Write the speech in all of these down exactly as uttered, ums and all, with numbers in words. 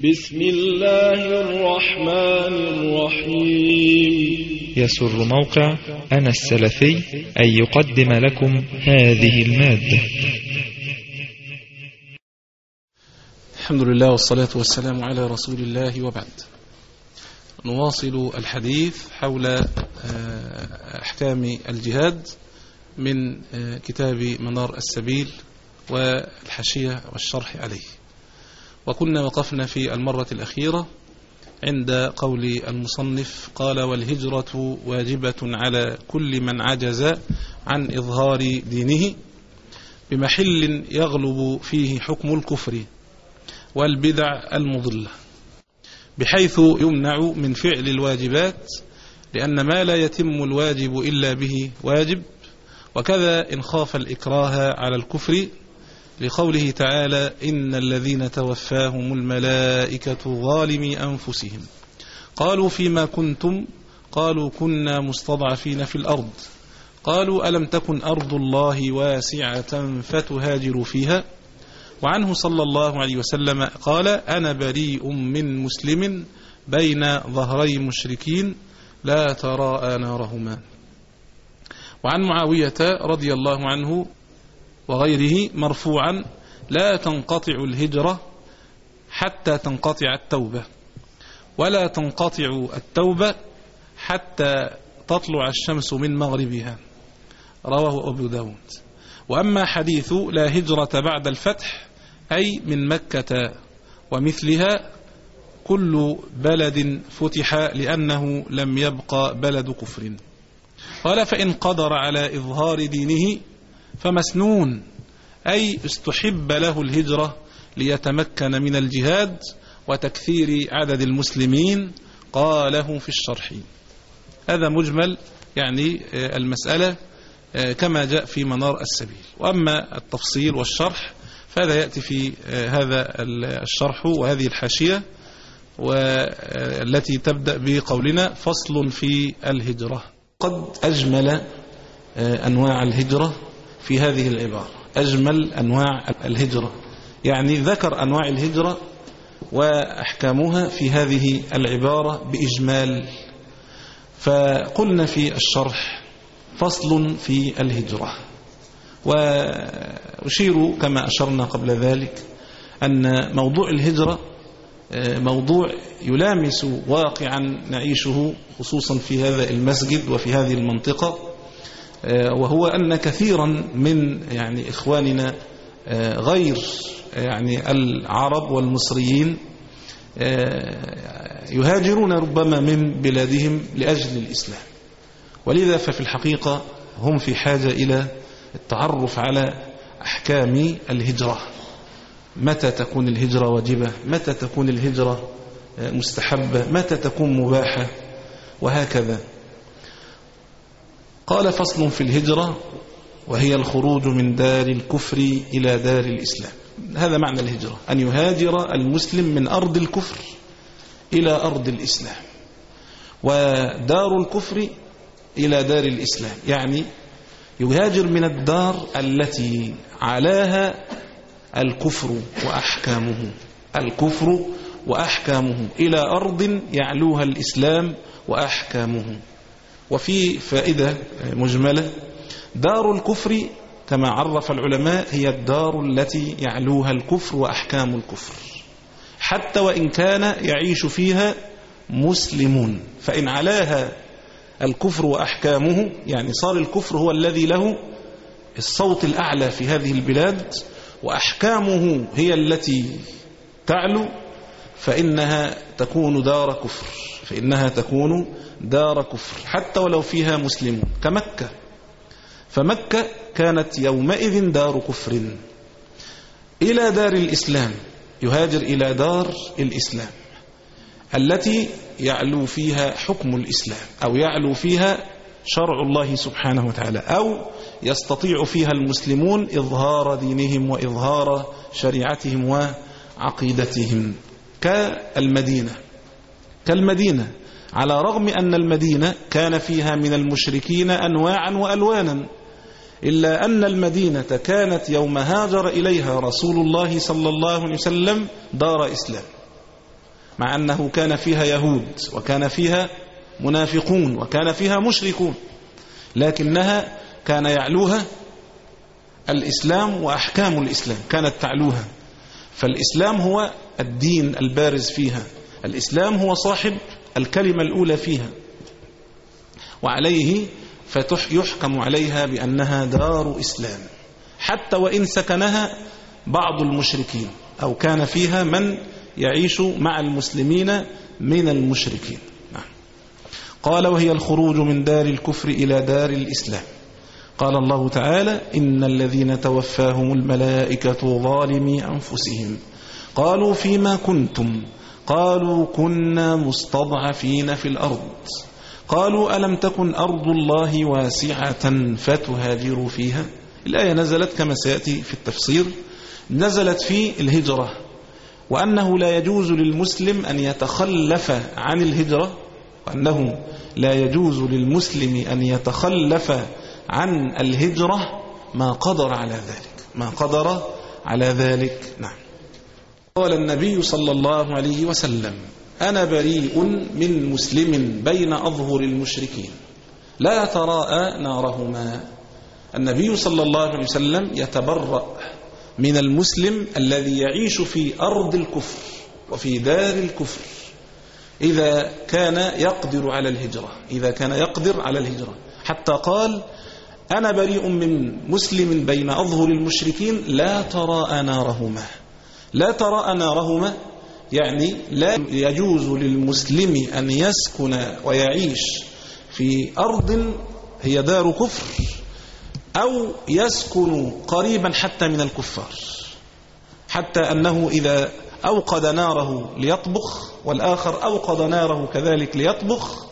بسم الله الرحمن الرحيم. يسر موقع أنا السلفي أن يقدم لكم هذه المادة. الحمد لله والصلاة والسلام على رسول الله، وبعد. نواصل الحديث حول أحكام الجهاد من كتاب منار السبيل والحاشية والشرح عليه. وكنا وقفنا في المرة الأخيرة عند قول المصنف قال: والهجرة واجبة على كل من عجز عن إظهار دينه بمحل يغلب فيه حكم الكفر والبدع المضلة، بحيث يمنع من فعل الواجبات، لأن ما لا يتم الواجب إلا به واجب. وكذا إن خاف الإكراه على الكفر، لقوله تعالى: إن الذين توفاهم الملائكة ظالمي أنفسهم قالوا فيما كنتم قالوا كنا مستضعفين في الأرض قالوا ألم تكن أرض الله واسعة فتهاجروا فيها. وعنه صلى الله عليه وسلم قال: أنا بريء من مسلم بين ظهري مشركين لا تراءى نارهما. وعن معاوية رضي الله عنه وغيره مرفوعا: لا تنقطع الهجرة حتى تنقطع التوبة، ولا تنقطع التوبة حتى تطلع الشمس من مغربها. رواه أبو داود. وأما حديث لا هجرة بعد الفتح، أي من مكة ومثلها كل بلد فتح، لأنه لم يبقى بلد كفر. قال: فإن قدر على إظهار دينه فمسنون، أي استحب له الهجرة ليتمكن من الجهاد وتكثير عدد المسلمين. قاله في الشرح. هذا مجمل يعني المسألة كما جاء في منار السبيل. وأما التفصيل والشرح فهذا يأتي في هذا الشرح وهذه الحاشية، والتي تبدأ بقولنا: فصل في الهجرة. قد أجمل أنواع الهجرة في هذه العبارة، أجمل أنواع الهجرة، يعني ذكر أنواع الهجرة وأحكامها في هذه العبارة بإجمال. فقلنا في الشرح: فصل في الهجرة. وأشير كما أشرنا قبل ذلك أن موضوع الهجرة موضوع يلامس واقعا نعيشه خصوصا في هذا المسجد وفي هذه المنطقة، وهو أن كثيرا من يعني إخواننا غير يعني العرب والمصريين يهاجرون ربما من بلادهم لأجل الإسلام، ولذا ففي الحقيقة هم في حاجة إلى التعرف على أحكام الهجرة. متى تكون الهجرة واجبة، متى تكون الهجرة مستحبة، متى تكون مباحة، وهكذا. قال: فصل في الهجرة، وهي الخروج من دار الكفر إلى دار الإسلام. هذا معنى الهجرة، أن يهاجر المسلم من أرض الكفر إلى أرض الإسلام، ودار الكفر إلى دار الإسلام، يعني يهاجر من الدار التي علاها الكفر وأحكامه الكفر وأحكامه إلى أرض يعلوها الإسلام وأحكامه. وفي فائدة مجملة: دار الكفر كما عرف العلماء هي الدار التي يعلوها الكفر وأحكام الكفر، حتى وإن كان يعيش فيها مسلمون. فإن علاها الكفر وأحكامه، يعني صار الكفر هو الذي له الصوت الأعلى في هذه البلاد، وأحكامه هي التي تعلو، فإنها تكون دار كفر فإنها تكون دار كفر حتى ولو فيها مسلمون، كمكة. فمكة كانت يومئذ دار كفر. إلى دار الإسلام، يهاجر إلى دار الإسلام التي يعلو فيها حكم الإسلام، أو يعلو فيها شرع الله سبحانه وتعالى، أو يستطيع فيها المسلمون إظهار دينهم وإظهار شريعتهم وعقيدتهم، كالمدينة كالمدينة على رغم أن المدينة كان فيها من المشركين أنواعا وألوانا، إلا أن المدينة كانت يوم هاجر إليها رسول الله صلى الله عليه وسلم دار إسلام. مع أنه كان فيها يهود وكان فيها منافقون وكان فيها مشركون، لكنها كان يعلوها الإسلام وأحكام الإسلام كانت تعلوها. فالإسلام هو الدين البارز فيها، الإسلام هو صاحب الكلمة الأولى فيها، وعليه فيحكم عليها بأنها دار إسلام، حتى وإن سكنها بعض المشركين أو كان فيها من يعيش مع المسلمين من المشركين. قال وهي الخروج من دار الكفر إلى دار الإسلام. قال الله تعالى إن الذين توفاهم الملائكة ظالمي أنفسهم قالوا فيما كنتم قالوا كنا مستضعفين في الأرض قالوا ألم تكن أرض الله واسعة فتهاجروا فيها. الآية نزلت كما سيأتي في التفسير، نزلت في الهجرة، وأنه لا يجوز للمسلم أن يتخلف عن الهجرة، وأنه لا يجوز للمسلم أن يتخلف عن الهجرة ما قدر على ذلك ما قدر على ذلك نعم. قال النبي صلى الله عليه وسلم أنا بريء من مسلم بين أظهر المشركين لا تراءى نارهما. النبي صلى الله عليه وسلم يتبرأ من المسلم الذي يعيش في أرض الكفر وفي دار الكفر إذا كان يقدر على الهجرة إذا كان يقدر على الهجرة حتى قال أنا بريء من مسلم بين أظهر المشركين لا تراءى نارهما. لا تراءى نارهما يعني لا يجوز للمسلم أن يسكن ويعيش في أرض هي دار كفر أو يسكن قريبا حتى من الكفار، حتى أنه إذا أوقد ناره ليطبخ والآخر أوقد ناره كذلك ليطبخ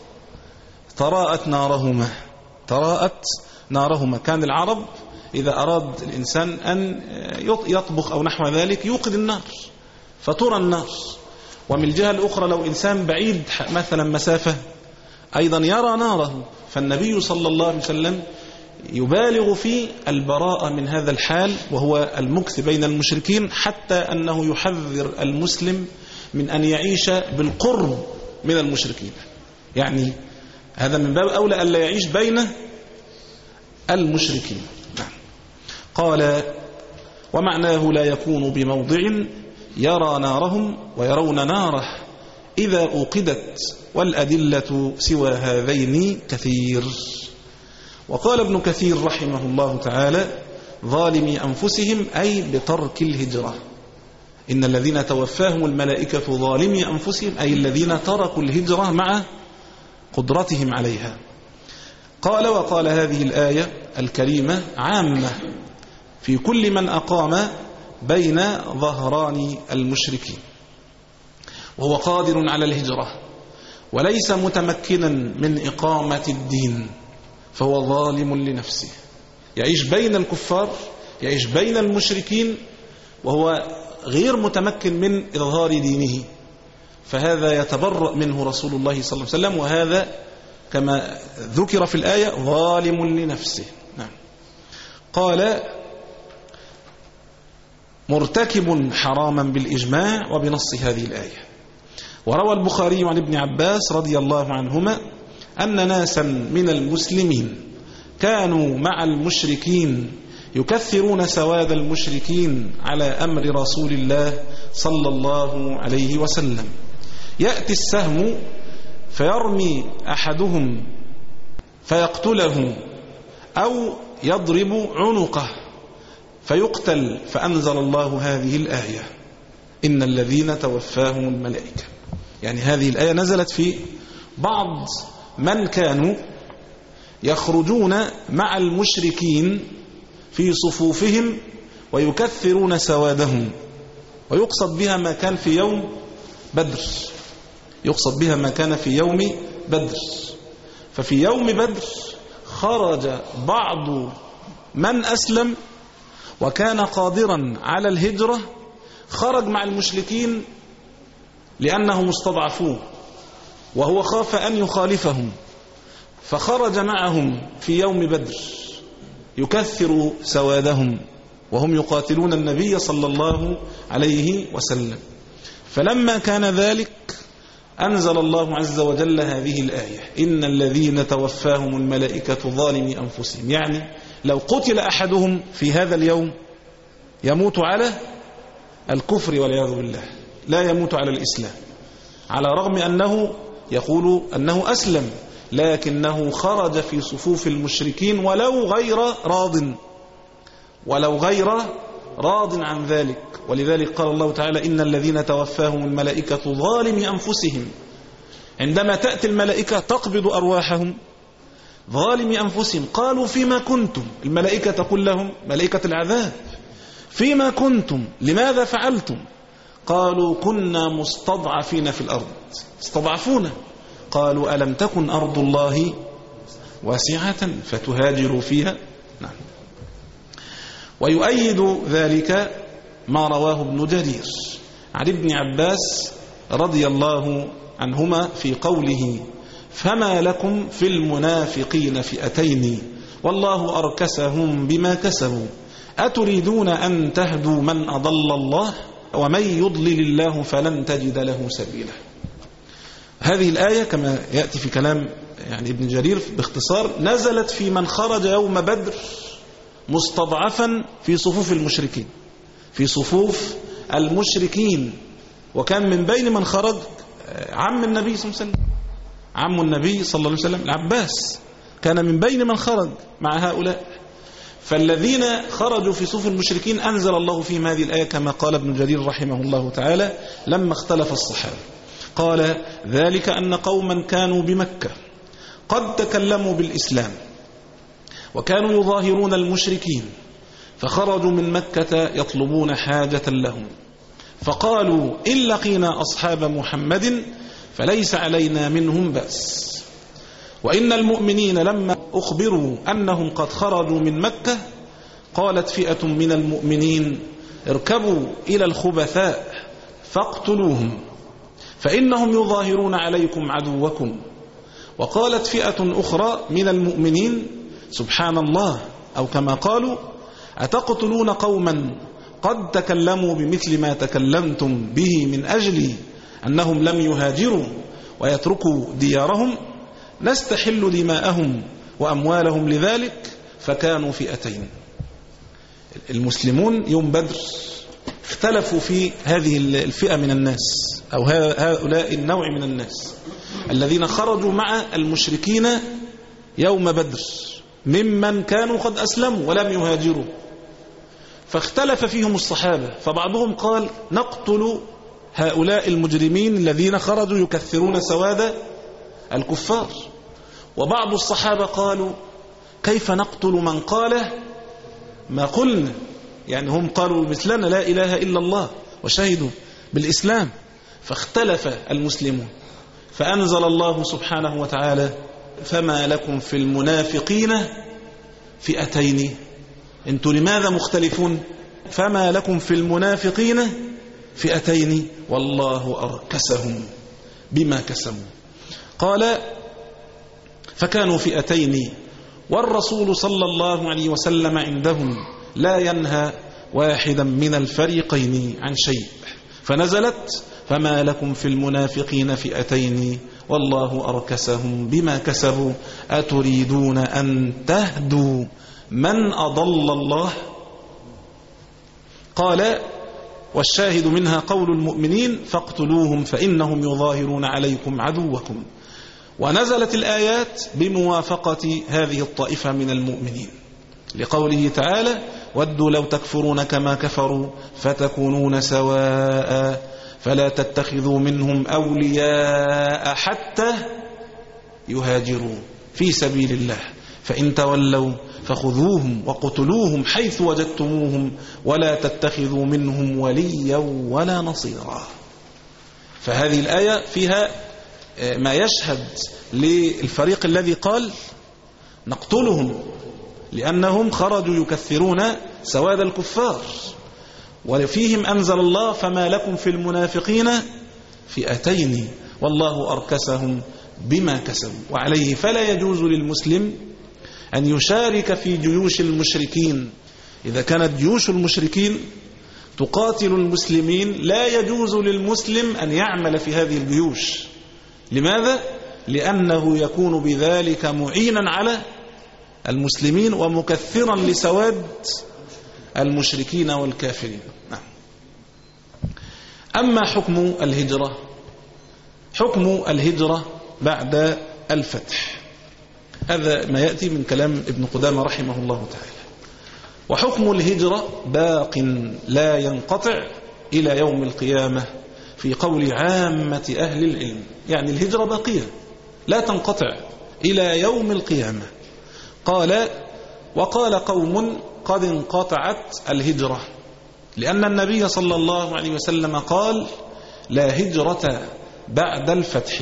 تراءت نارهما تراءت نارهما. كان العرب إذا أراد الإنسان أن يطبخ أو نحو ذلك يوقد النار فترى النار. ومن الجهة الأخرى لو إنسان بعيد مثلا مسافة أيضا يرى ناره. فالنبي صلى الله عليه وسلم يبالغ في البراءة من هذا الحال وهو المكث بين المشركين، حتى أنه يحذر المسلم من أن يعيش بالقرب من المشركين، يعني هذا من باب أولى أن لا يعيش بين المشركين. قال ومعناه لا يكون بموضع يرى نارهم ويرون ناره إذا أوقدت، والأدلة سوى هذين كثير. وقال ابن كثير رحمه الله تعالى ظالمي أنفسهم أي بترك الهجرة. إن الذين توفاهم الملائكة ظالمي أنفسهم أي الذين تركوا الهجرة مع قدرتهم عليها. قال وقال هذه الآية الكريمة عامة في كل من أقام بين ظهران المشركين وهو قادر على الهجرة وليس متمكنا من إقامة الدين فهو ظالم لنفسه، يعيش بين الكفار يعيش بين المشركين وهو غير متمكن من إظهار دينه، فهذا يتبرأ منه رسول الله صلى الله عليه وسلم، وهذا كما ذكر في الآية ظالم لنفسه. نعم. قال مرتكب حراما بالإجماع وبنص هذه الآية. وروى البخاري عن ابن عباس رضي الله عنهما أن ناسا من المسلمين كانوا مع المشركين يكثرون سواد المشركين على أمر رسول الله صلى الله عليه وسلم. يأتي السهم فيرمي أحدهم فيقتله أو يضرب عنقه فيقتل، فأنزل الله هذه الآية إن الذين توفاهم الملائكة. يعني هذه الآية نزلت في بعض من كانوا يخرجون مع المشركين في صفوفهم ويكثرون سوادهم، ويقصد بها ما كان في يوم بدر يقصد بها ما كان في يوم بدر. ففي يوم بدر خرج بعض من أسلم وكان قادرا على الهجرة، خرج مع المشركين لأنهم استضعفوه وهو خاف أن يخالفهم، فخرج معهم في يوم بدر يكثر سوادهم وهم يقاتلون النبي صلى الله عليه وسلم. فلما كان ذلك أنزل الله عز وجل هذه الآية: إن الذين توفاهم الملائكة ظالمي أنفسهم. يعني لو قتل أحدهم في هذا اليوم يموت على الكفر والعياذ بالله، لا يموت على الإسلام، على رغم أنه يقول أنه أسلم، لكنه خرج في صفوف المشركين ولو غير راض ولو غير راض عن ذلك. ولذلك قال الله تعالى: إن الذين توفاهم الملائكة ظالمي أنفسهم. عندما تأتي الملائكة تقبض أرواحهم ظالمي أنفسهم، قالوا: فيما كنتم؟ الملائكة تقول لهم، ملائكة العذاب: فيما كنتم؟ لماذا فعلتم؟ قالوا: كنا مستضعفين في الأرض. استضعفونا. قالوا: ألم تكن أرض الله واسعة فتهاجروا فيها؟ نعم. ويؤيد ذلك ما رواه ابن جرير عن ابن عباس رضي الله عنهما في قوله: فما لكم في المنافقين فئتين والله أركسهم بما كسبوا أتريدون أن تهدوا من أضل الله ومن يضلل الله فلن تجد له سبيلا. هذه الآية كما يأتي في كلام يعني ابن جرير باختصار نزلت في من خرج يوم بدر مستضعفا في صفوف المشركين في صفوف المشركين وكان من بين من خرج عم النبي صلى الله عليه وسلم، عم النبي صلى الله عليه وسلم العباس كان من بين من خرج مع هؤلاء. فالذين خرجوا في صفوف المشركين أنزل الله فيهم هذه الآية كما قال ابن جرير رحمه الله تعالى لما اختلف الصحابة، قال: ذلك أن قوما كانوا بمكة قد تكلموا بالإسلام وكانوا يظاهرون المشركين فخرجوا من مكة يطلبون حاجة لهم، فقالوا: إن لقينا أصحاب محمد فليس علينا منهم بأس. وإن المؤمنين لما أخبروا أنهم قد خرجوا من مكة قالت فئة من المؤمنين: اركبوا إلى الخبثاء فاقتلوهم فإنهم يظاهرون عليكم عدوكم. وقالت فئة أخرى من المؤمنين: سبحان الله، أو كما قالوا: أتقتلون قوما قد تكلموا بمثل ما تكلمتم به من أجل أنهم لم يهاجروا ويتركوا ديارهم نستحل دماءهم وأموالهم لذلك. فكانوا فئتين. المسلمون يوم بدر اختلفوا في هذه الفئة من الناس أو هؤلاء النوع من الناس الذين خرجوا مع المشركين يوم بدر ممن كانوا قد أسلموا ولم يهاجروا، فاختلف فيهم الصحابة، فبعضهم قال: نقتل هؤلاء المجرمين الذين خرجوا يكثرون سواد الكفار. وبعض الصحابة قالوا: كيف نقتل من قال ما قلنا؟ يعني هم قالوا مثلنا لا إله إلا الله وشهدوا بالإسلام. فاختلف المسلمون فأنزل الله سبحانه وتعالى: فما لكم في المنافقين فئتين. انتوا لماذا مختلفون؟ فما لكم في المنافقين فئتين والله أركسهم بما كسبوا. قال: فكانوا فئتين والرسول صلى الله عليه وسلم عندهم لا ينهى واحدا من الفريقين عن شيء، فنزلت: فما لكم في المنافقين فئتين والله أركسهم بما كسبوا أتريدون أن تهدوا من أضل الله. قال: والشاهد منها قول المؤمنين: فاقتلوهم فإنهم يظاهرون عليكم عدوكم. ونزلت الآيات بموافقة هذه الطائفة من المؤمنين لقوله تعالى: ودوا لو تكفرون كما كفروا فتكونون سواء فلا تتخذوا منهم أولياء حتى يهاجروا في سبيل الله فإن تولوا فخذوهم وقتلوهم حيث وجدتموهم ولا تتخذوا منهم وليا ولا نصيرا. فهذه الآية فيها ما يشهد للفريق الذي قال نقتلهم لأنهم خرجوا يكثرون سواد الكفار، وفيهم أنزل الله: فما لكم في المنافقين فئتين والله أركسهم بما كسبوا. وعليه فلا يجوز للمسلم أن يشارك في جيوش المشركين. إذا كانت جيوش المشركين تقاتل المسلمين لا يجوز للمسلم أن يعمل في هذه الجيوش، لماذا؟ لأنه يكون بذلك معينا على المسلمين ومكثرا لسواد المشركين والكافرين. نعم. أما حكم الهجرة، حكم الهجرة بعد الفتح، هذا ما يأتي من كلام ابن قدامة رحمه الله تعالى. وحكم الهجرة باق لا ينقطع إلى يوم القيامة في قول عامة أهل العلم، يعني الهجرة باقية لا تنقطع إلى يوم القيامة. قال وقال قوم قد انقطعت الهجرة، لأن النبي صلى الله عليه وسلم قال لا هجرة بعد الفتح.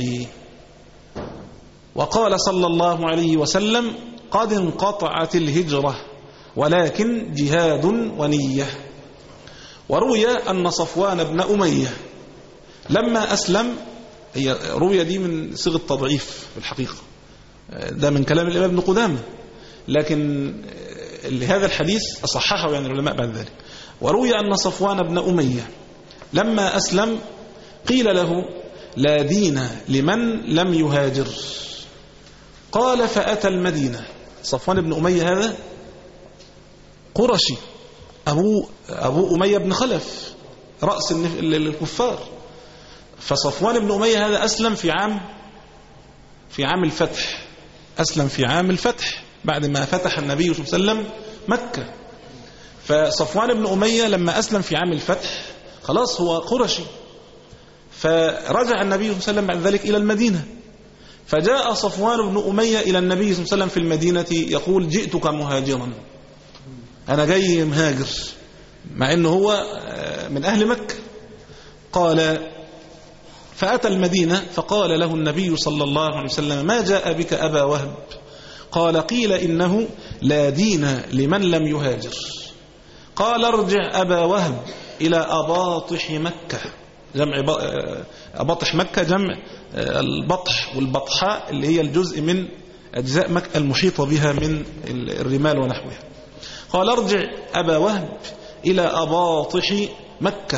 وقال صلى الله عليه وسلم قد انقطعت الهجرة ولكن جهاد ونية. وروي أن صفوان بن أمية لما أسلم، هي روية دي من صيغة تضعيف في الحقيقة، ده من كلام الإمام ابن قدامة، لكن هذا الحديث أصححه يعني العلماء بعد ذلك. وروي أن صفوان بن أمية لما أسلم قيل له لا دين لمن لم يهاجر، قال فأتى المدينة. صفوان بن أمية هذا قرشي، أبو, أبو أمية بن خلف رأس الكفار. فصفوان بن أمية هذا أسلم في عام في عام الفتح، أسلم في عام الفتح بعد ما فتح النبي صلى الله عليه وسلم مكة. فصفوان بن أمية لما أسلم في عام الفتح خلاص هو قرشي، فرجع النبي صلى الله عليه وسلم بعد ذلك إلى المدينة. فجاء صفوان بن أمية إلى النبي صلى الله عليه وسلم في المدينة يقول جئتك مهاجرا، أنا جاي مهاجر، مع أنه هو من أهل مكة. قال فأتى المدينة فقال له النبي صلى الله عليه وسلم ما جاء بك أبا وهب؟ قال قيل إنه لا دين لمن لم يهاجر. قال ارجع أبا وهب إلى أباطح مكة، جمع أباطح مكة جمع البطح والبطحاء اللي هي الجزء من أجزاء مكة المحيطة بها من الرمال ونحوها. قال ارجع أبا وهب إلى أباطح مكة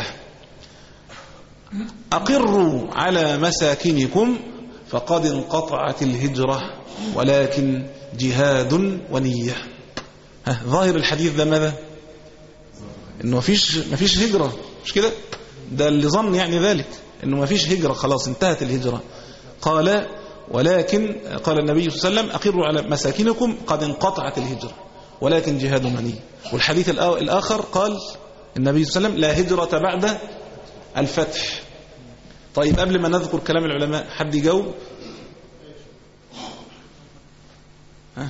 أقروا على مساكنكم فقد انقطعت الهجرة ولكن جهاد ونية. ظاهر الحديث ده ماذا؟ إنه مفيش مفيش هجرة، مش كده؟ ده اللي ظن يعني ذلك، إنه مفيش هجرة، خلاص انتهت الهجرة. قال ولكن قال النبي صلى الله عليه وسلم أقروا على مساكنكم قد انقطعت الهجرة ولكن جهاد ونية. والحديث الآخر قال النبي صلى الله عليه وسلم لا هجرة بعد الفتح. طيب قبل ما نذكر كلام العلماء حد يجاوب؟ ها؟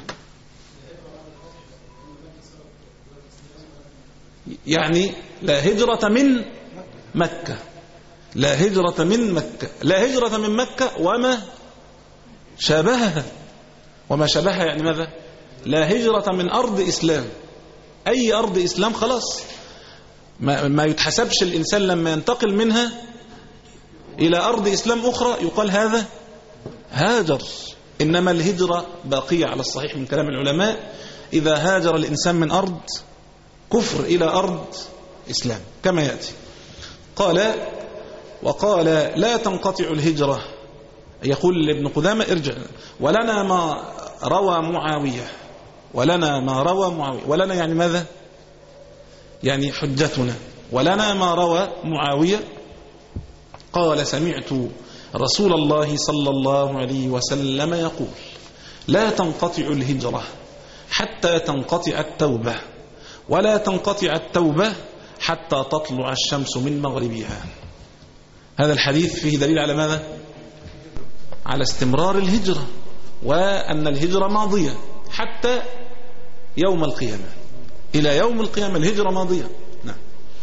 يعني لا هجرة من مكة، لا هجرة من مكة، لا هجرة من مكة وما شابهها. وما شابهها يعني ماذا؟ لا هجرة من أرض إسلام، أي أرض إسلام خلاص ما, ما يتحسبش الإنسان لما ينتقل منها إلى أرض إسلام أخرى يقال هذا هاجر. إنما الهجرة باقية على الصحيح من كلام العلماء إذا هاجر الإنسان من أرض كفر إلى أرض إسلام كما يأتي. قال وقال لا تنقطع الهجرة، يقول ابن قدامة ارجع ولنا ما روى معاوية، ولنا ما روى معاوية، ولنا يعني ماذا؟ يعني حجتنا. ولنا ما روى معاوية قال سمعت رسول الله صلى الله عليه وسلم يقول لا تنقطع الهجرة حتى تنقطع التوبة، ولا تنقطع التوبة حتى تطلع الشمس من مغربها. هذا الحديث فيه دليل على ماذا؟ على استمرار الهجرة، وأن الهجرة ماضية حتى يوم القيامة، إلى يوم القيامة الهجرة ماضية. نعم.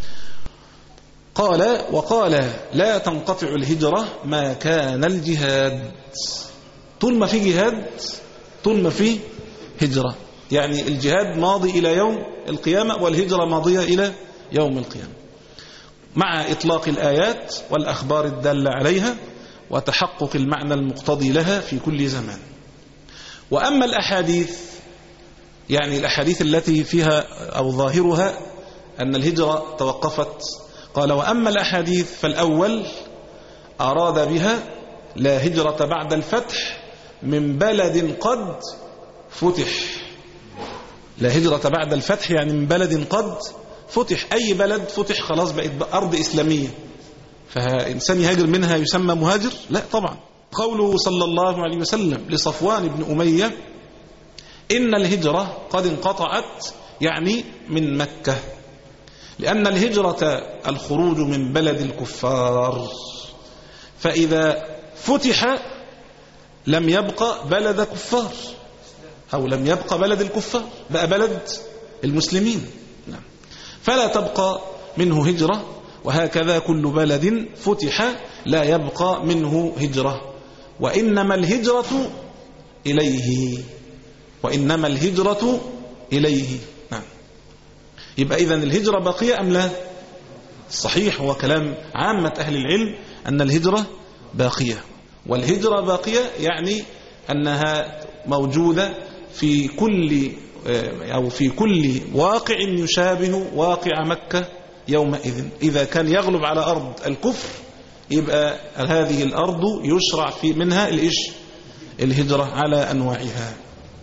قال وقال لا تنقطع الهجرة ما كان الجهاد، طول ما في جهاد طول ما في هجرة، يعني الجهاد ماضي إلى يوم القيامة والهجرة ماضية إلى يوم القيامة، مع إطلاق الآيات والأخبار الدالة عليها وتحقق المعنى المقتضي لها في كل زمان. وأما الأحاديث، يعني الأحاديث التي فيها أو ظاهرها أن الهجرة توقفت، قال وأما الأحاديث فالأول أراد بها لا هجرة بعد الفتح من بلد قد فتح. لا هجرة بعد الفتح يعني من بلد قد فتح. أي بلد فتح خلاص بقت أرض إسلامية، فإنسان يهاجر منها يسمى مهاجر؟ لا طبعا. قوله صلى الله عليه وسلم لصفوان بن أمية إن الهجرة قد انقطعت، يعني من مكة، لأن الهجرة الخروج من بلد الكفار، فإذا فتح لم يبقى بلد كفار، أو لم يبقى بلد الكفار، بقى بلد المسلمين. نعم. فلا تبقى منه هجرة، وهكذا كل بلد فتح لا يبقى منه هجرة. وإنما الهجرة إليه، وإنما الهجرة إليه. نعم. يبقى إذن الهجرة باقية أم لا؟ صحيح، هو كلام عامة أهل العلم أن الهجرة باقية، والهجرة باقية يعني أنها موجودة في كل أو في كل واقع يشابه واقع مكة يومئذ. إذا كان يغلب على أرض الكفر يبقى هذه الأرض يشرع في منها الإيش؟ الهجرة على أنواعها.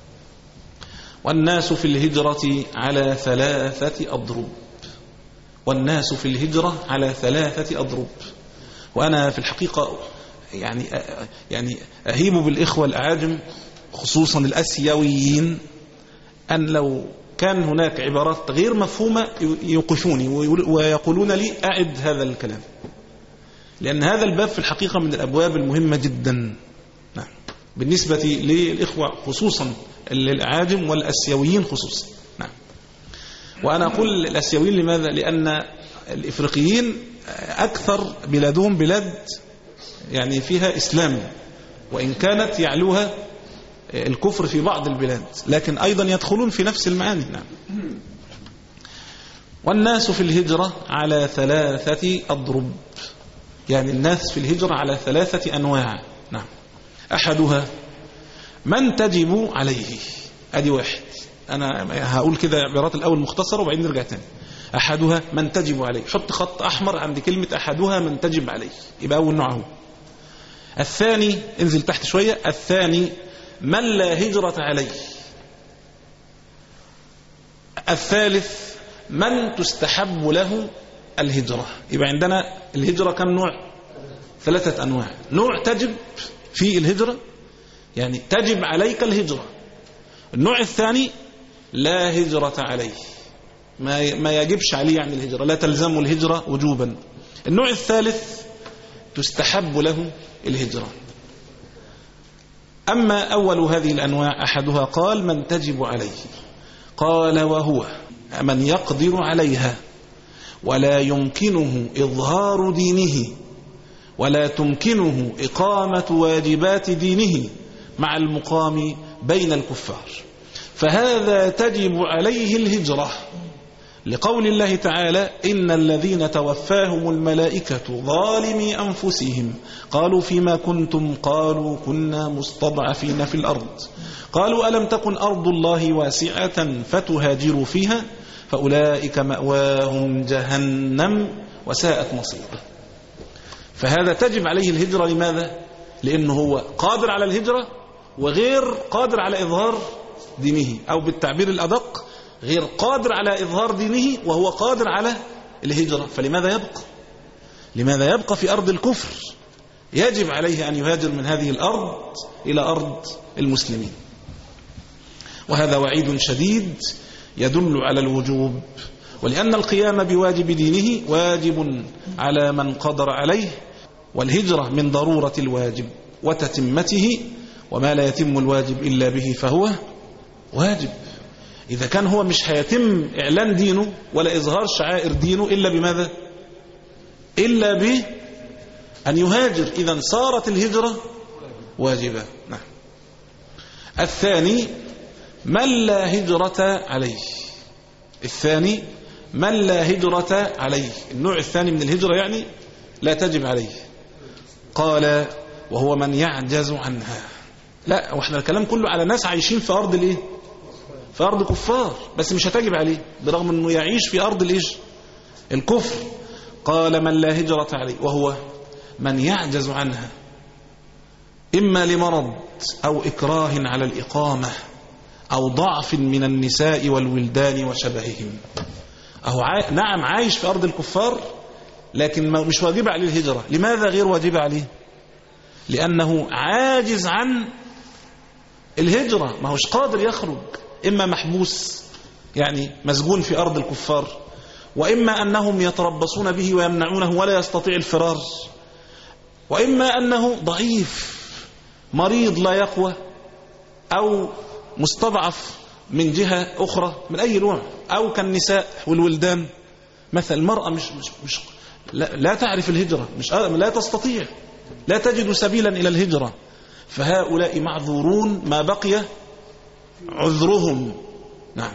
والناس في الهجرة على ثلاثة أضرب، والناس في الهجرة على ثلاثة أضرب. وأنا في الحقيقة يعني يعني أهيب بالإخوة الأعاجم خصوصا الأسيويين أن لو كان هناك عبارات غير مفهومة يوقفوني ويقولون لي أعد هذا الكلام، لأن هذا الباب في الحقيقة من الأبواب المهمة جدا. نعم. بالنسبة للإخوة خصوصا الأعاجم والأسيويين خصوصا. نعم. وأنا أقول الأسيويين لماذا؟ لأن الإفريقيين أكثر بلادهم بلاد يعني فيها إسلام، وإن كانت يعلوها الكفر في بعض البلاد، لكن أيضا يدخلون في نفس المعاني. نعم. والناس في الهجرة على ثلاثة أضرب، يعني الناس في الهجرة على ثلاثة أنواع. نعم. أحدها من تجب عليه. أدي واحد، أنا هقول كده عبارات الأول مختصرة وبعدين نرجع تاني. أحدها من تجب عليه، حط خط أحمر عند كلمة أحدها من تجب عليه، يبقى أول نوع هو. الثاني انزل تحت شوية، الثاني من لا هجرة عليه. الثالث من تستحب له الهجرة. يبقى عندنا الهجرة كم نوع؟ ثلاثة أنواع. نوع تجب في الهجرة، يعني تجب عليك الهجرة. النوع الثاني لا هجرة عليه، ما ما يجبش عليه يعني الهجرة، لا تلزم الهجرة وجوبا. النوع الثالث تستحب له الهجرة. أما أول هذه الأنواع أحدها قال من تجب عليه، قال وهو من يقدر عليها ولا يمكنه إظهار دينه ولا تمكنه إقامة واجبات دينه مع المقام بين الكفار، فهذا تجب عليه الهجرة، لقول الله تعالى إن الذين توفاهم الملائكة ظالمي أنفسهم قالوا فيما كنتم قالوا كنا مستضعفين في الأرض قالوا ألم تكن أرض الله واسعة فتهاجروا فيها فأولئك مأواهم جهنم وساءت مصيرا. فهذا تجب عليه الهجرة. لماذا؟ لأنه هو قادر على الهجرة وغير قادر على إظهار دينه، أو بالتعبير الأدق غير قادر على إظهار دينه وهو قادر على الهجرة. فلماذا يبقى؟ لماذا يبقى في أرض الكفر؟ يجب عليه أن يهاجر من هذه الأرض إلى أرض المسلمين. وهذا وعيد شديد يدل على الوجوب، ولأن القيام بواجب دينه واجب على من قدر عليه، والهجرة من ضرورة الواجب وتتمته، وما لا يتم الواجب إلا به فهو واجب. إذا كان هو مش هيتم إعلان دينه ولا إظهار شعائر دينه إلا بماذا؟ إلا بأن يهاجر، إذن صارت الهجرة واجبة. نعم. الثاني من لا هجرة عليه. الثاني من لا هجرة عليه، النوع الثاني من الهجرة يعني لا تجب عليه. قال وهو من يعجز عنها. لا، واحنا الكلام كله على ناس عايشين في أرض الايه؟ في أرض كفار، بس مش هتجب عليه برغم أنه يعيش في أرض الإيش؟ الكفر. قال من لا هجرة عليه وهو من يعجز عنها. إما لمرض أو إكراه على الإقامة أو ضعف من النساء والولدان وشبههم. أهو عاي... نعم عايش في أرض الكفار لكن مش واجب عليه الهجرة. لماذا غير واجب عليه؟ لأنه عاجز عن الهجرة، ما هوش قادر يخرج، إما محبوس يعني مسجون في أرض الكفار، وإما أنهم يتربصون به ويمنعونه ولا يستطيع الفرار، وإما أنه ضعيف مريض لا يقوى أو مستضعف من جهة أخرى من أي نوع، أو كالنساء والولدان مثل المرأة مش, مش, مش لا, لا تعرف الهجرة، مش لا تستطيع، لا تجد سبيلا إلى الهجرة، فهؤلاء معذورون ما بقي عذرهم. نعم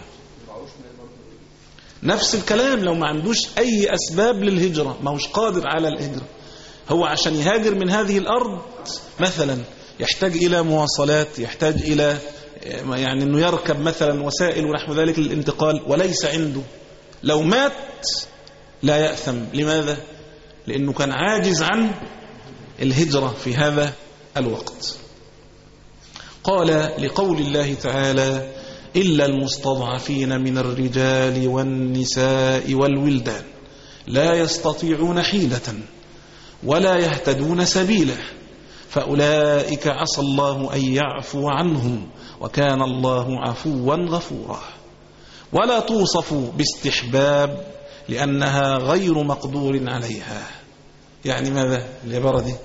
نفس الكلام، لو ما عندوش أي أسباب للهجرة، ما هوش قادر على الهجرة، هو عشان يهاجر من هذه الأرض مثلا يحتاج إلى مواصلات، يحتاج إلى يعني أنه يركب مثلا وسائل ونحو ذلك للانتقال، وليس عنده، لو مات لا يأثم. لماذا؟ لأنه كان عاجز عن الهجرة في هذا الوقت. قال لقول الله تعالى إلا المستضعفين من الرجال والنساء والولدان لا يستطيعون حيلة ولا يهتدون سبيلا فأولئك عسى الله أن يعفو عنهم وكان الله عفوا غفورا. ولا توصف باستحباب لأنها غير مقدور عليها. يعني ماذا العبارة دي؟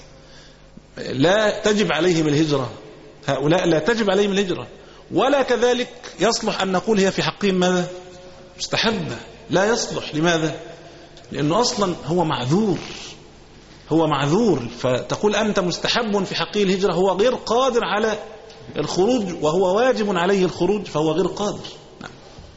لا تجب عليهم الهجرة، هؤلاء لا تجب عليهم الهجرة، ولا كذلك يصلح أن نقول هي في حقهم ماذا؟ مستحبة، لا يصلح. لماذا؟ لأنه أصلا هو معذور، هو معذور، فتقول أنت مستحب في حقه الهجرة، هو غير قادر على الخروج وهو واجب عليه الخروج، فهو غير قادر. نعم.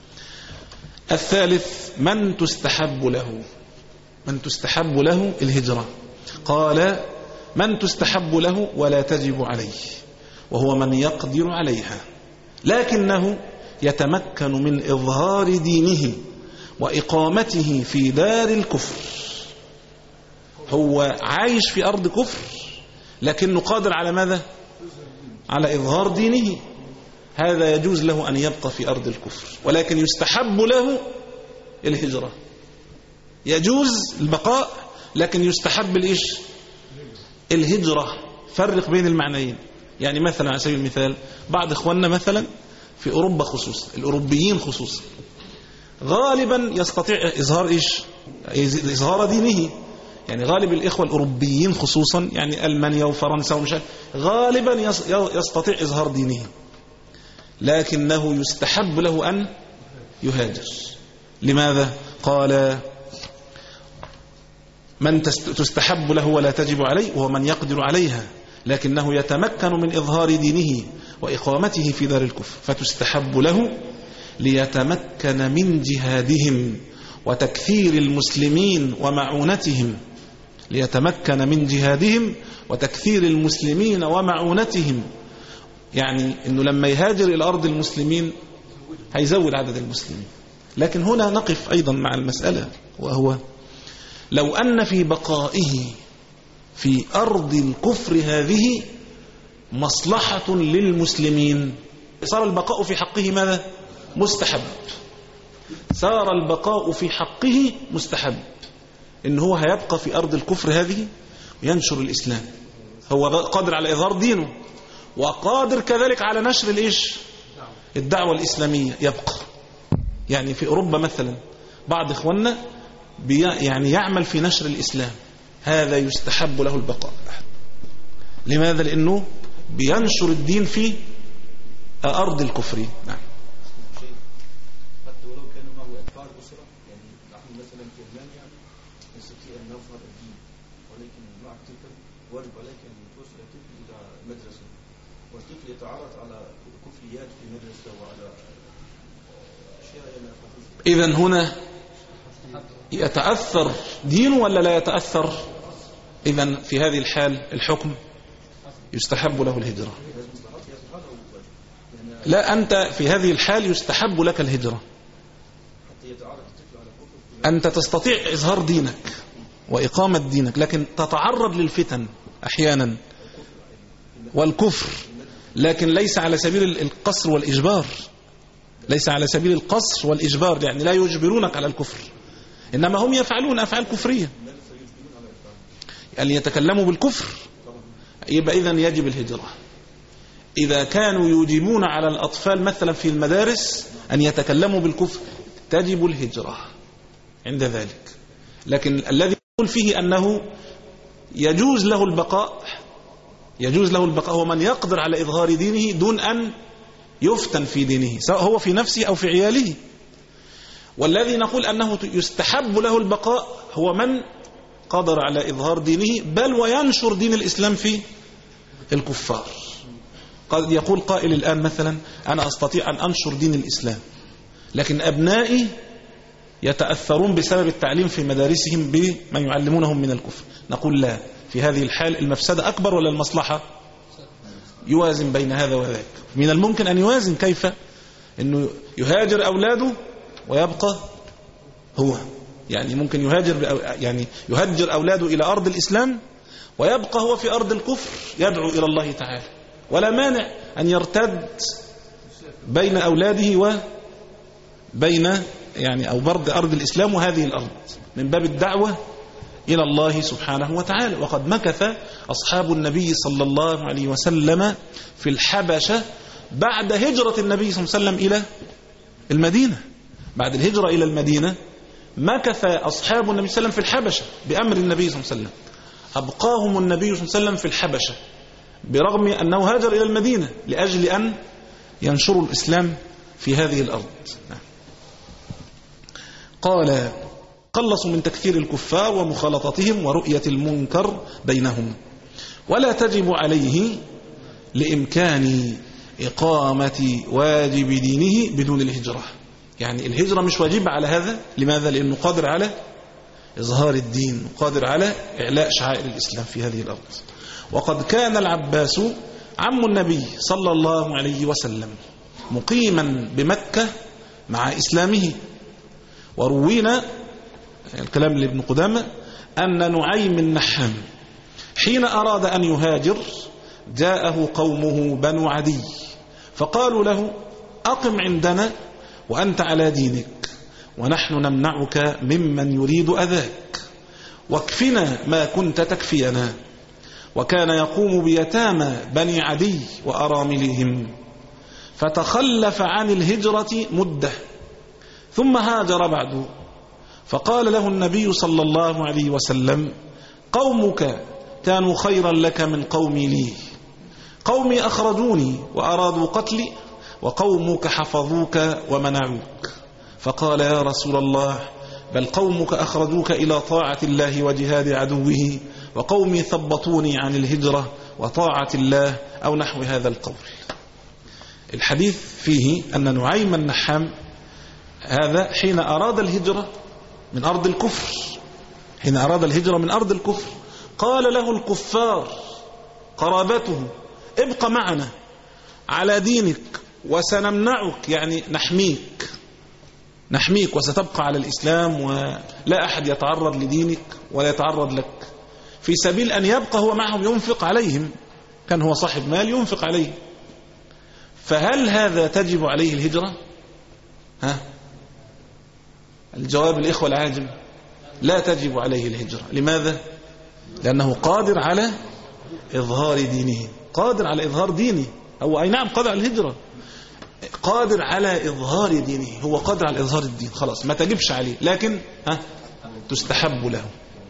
الثالث من تستحب له، من تستحب له الهجرة. قال من تستحب له ولا تجب عليه، وهو من يقدر عليها لكنه يتمكن من إظهار دينه وإقامته في دار الكفر. هو عايش في أرض كفر لكنه قادر على ماذا؟ على إظهار دينه، هذا يجوز له أن يبقى في أرض الكفر، ولكن يستحب له الهجرة. يجوز البقاء لكن يستحب الإيش؟ الهجرة. فرق بين المعنيين. يعني مثلا على سبيل المثال بعض إخواننا مثلا في أوروبا خصوصا، الأوروبيين خصوصا، غالبا يستطيع إظهار إيش؟ إظهار دينه. يعني غالب الإخوة الأوروبيين خصوصا، يعني ألمانيا وفرنسا ومش غالبا يستطيع إظهار دينه، لكنه يستحب له أن يهاجر. لماذا؟ قال من تستحب له ولا تجب عليه، وهو من يقدر عليها لكنه يتمكن من إظهار دينه وإقامته في دار الكفر، فتستحب له ليتمكن من جهادهم وتكثير المسلمين ومعونتهم، ليتمكن من جهادهم وتكثير المسلمين ومعونتهم. يعني أنه لما يهاجر إلى أرض المسلمين هيزود عدد المسلمين. لكن هنا نقف أيضا مع المسألة، وهو لو أن في بقائه في أرض الكفر هذه مصلحة للمسلمين، صار البقاء في حقه ماذا؟ مستحب. صار البقاء في حقه مستحب، إن هو هيبقى في أرض الكفر هذه وينشر الإسلام، هو قادر على إظهار دينه وقادر كذلك على نشر الإيش؟ الدعوة الإسلامية، يبقى. يعني في أوروبا مثلا بعض إخواننا يعني يعمل في نشر الإسلام، هذا يستحب له البقاء. لماذا؟ لأنه بينشر الدين في أرض الكفر. نعم. حتى ولو كان معه أتباع الأسرة، يعني نحن مثلا في ألمانيا نستطيع أن نظهر الدين، ولكن مع الطفل واجب عليك أن توصل الطفل إلى مدرسة، والطفل يتعرض على كفريات في المدرسة وعلى أشياء لا. إذن هنا يتأثر دينه ولا لا يتأثر؟ إذن في هذه الحال الحكم يستحب له الهجرة. لا، أنت في هذه الحال يستحب لك الهجرة، أنت تستطيع إظهار دينك وإقامة دينك، لكن تتعرض للفتن أحيانا. والكفر، لكن ليس على سبيل القصر والإجبار، ليس على سبيل القصر والإجبار، يعني لا يجبرونك على الكفر، إنما هم يفعلون أفعال كفرية. يعني يتكلموا بالكفر يبقى إذن يجب الهجرة. إذا كانوا يوجبون على الأطفال مثلا في المدارس أن يتكلموا بالكفر تجب الهجرة عند ذلك. لكن الذي يقول فيه أنه يجوز له البقاء، يجوز له البقاء هو من يقدر على إظهار دينه دون أن يفتن في دينه، سواء هو في نفسه أو في عياله. والذي نقول أنه يستحب له البقاء هو من قدر على إظهار دينه بل وينشر دين الإسلام في الكفار. قد يقول قائل الآن مثلا أنا أستطيع أن أنشر دين الإسلام، لكن أبنائي يتأثرون بسبب التعليم في مدارسهم بما يعلمونهم من الكفر. نقول لا، في هذه الحال المفسدة أكبر ولا المصلحة؟ يوازن بين هذا وذاك. من الممكن أن يوازن. كيف؟ أنه يهاجر أولاده ويبقى هو، يعني ممكن يهاجر يعني يهجر أولاده إلى أرض الإسلام ويبقى هو في أرض الكفر يدعو إلى الله تعالى، ولا مانع أن يرتد بين أولاده وبين يعني أو برد أرض الإسلام وهذه الأرض من باب الدعوة إلى الله سبحانه وتعالى. وقد مكث أصحاب النبي صلى الله عليه وسلم في الحبشة بعد هجرة النبي صلى الله عليه وسلم إلى المدينة. بعد الهجرة إلى المدينة مكث أصحاب النبي صلى الله عليه وسلم في الحبشة بأمر النبي صلى الله عليه وسلم، أبقاهم النبي صلى الله عليه وسلم في الحبشة برغم أنه هاجر إلى المدينة لأجل أن ينشروا الإسلام في هذه الأرض. قال قلصوا من تكثير الكفار ومخالطتهم ورؤية المنكر بينهم، ولا تجب عليه لإمكان إقامة واجب دينه بدون الهجرة. يعني الهجرة مش واجبة على هذا. لماذا؟ لأنه قادر على إظهار الدين، قادر على إعلاء شعائر الإسلام في هذه الأرض. وقد كان العباس عم النبي صلى الله عليه وسلم مقيما بمكة مع إسلامه. وروينا الكلام لابن قدامة أن نعيم النحام حين أراد أن يهاجر جاءه قومه بنو عدي فقالوا له أقم عندنا وأنت على دينك ونحن نمنعك ممن يريد أذاك واكفنا ما كنت تكفينا. وكان يقوم بيتامى بني عدي وأراملهم فتخلف عن الهجرة مدة ثم هاجر بعد. فقال له النبي صلى الله عليه وسلم قومك كانوا خيرا لك من قومي لي، قومي أخرجوني وأرادوا قتلي وقومك حفظوك ومنعوك. فقال يا رسول الله بل قومك أخرجوك إلى طاعة الله وجهاد عدوه وقومي ثبطوني عن الهجرة وطاعة الله أو نحو هذا القول. الحديث فيه أن نعيم النحام هذا حين أراد الهجرة من أرض الكفر، حين أراد الهجرة من أرض الكفر قال له الكفار قرابته ابق معنا على دينك وسنمنعك، يعني نحميك نحميك وستبقى على الإسلام ولا أحد يتعرض لدينك ولا يتعرض لك، في سبيل أن يبقى هو معهم ينفق عليهم، كان هو صاحب مال ينفق عليه. فهل هذا تجب عليه الهجرة؟ ها؟ الجواب الإخوة العاجم لا تجب عليه الهجرة. لماذا؟ لأنه قادر على إظهار دينه، قادر على إظهار دينه. هو أي نعم قادر على الهجرة، قادر على إظهار دينه، هو قادر على إظهار الدين، خلاص ما تجبش عليه، لكن ها تستحب له.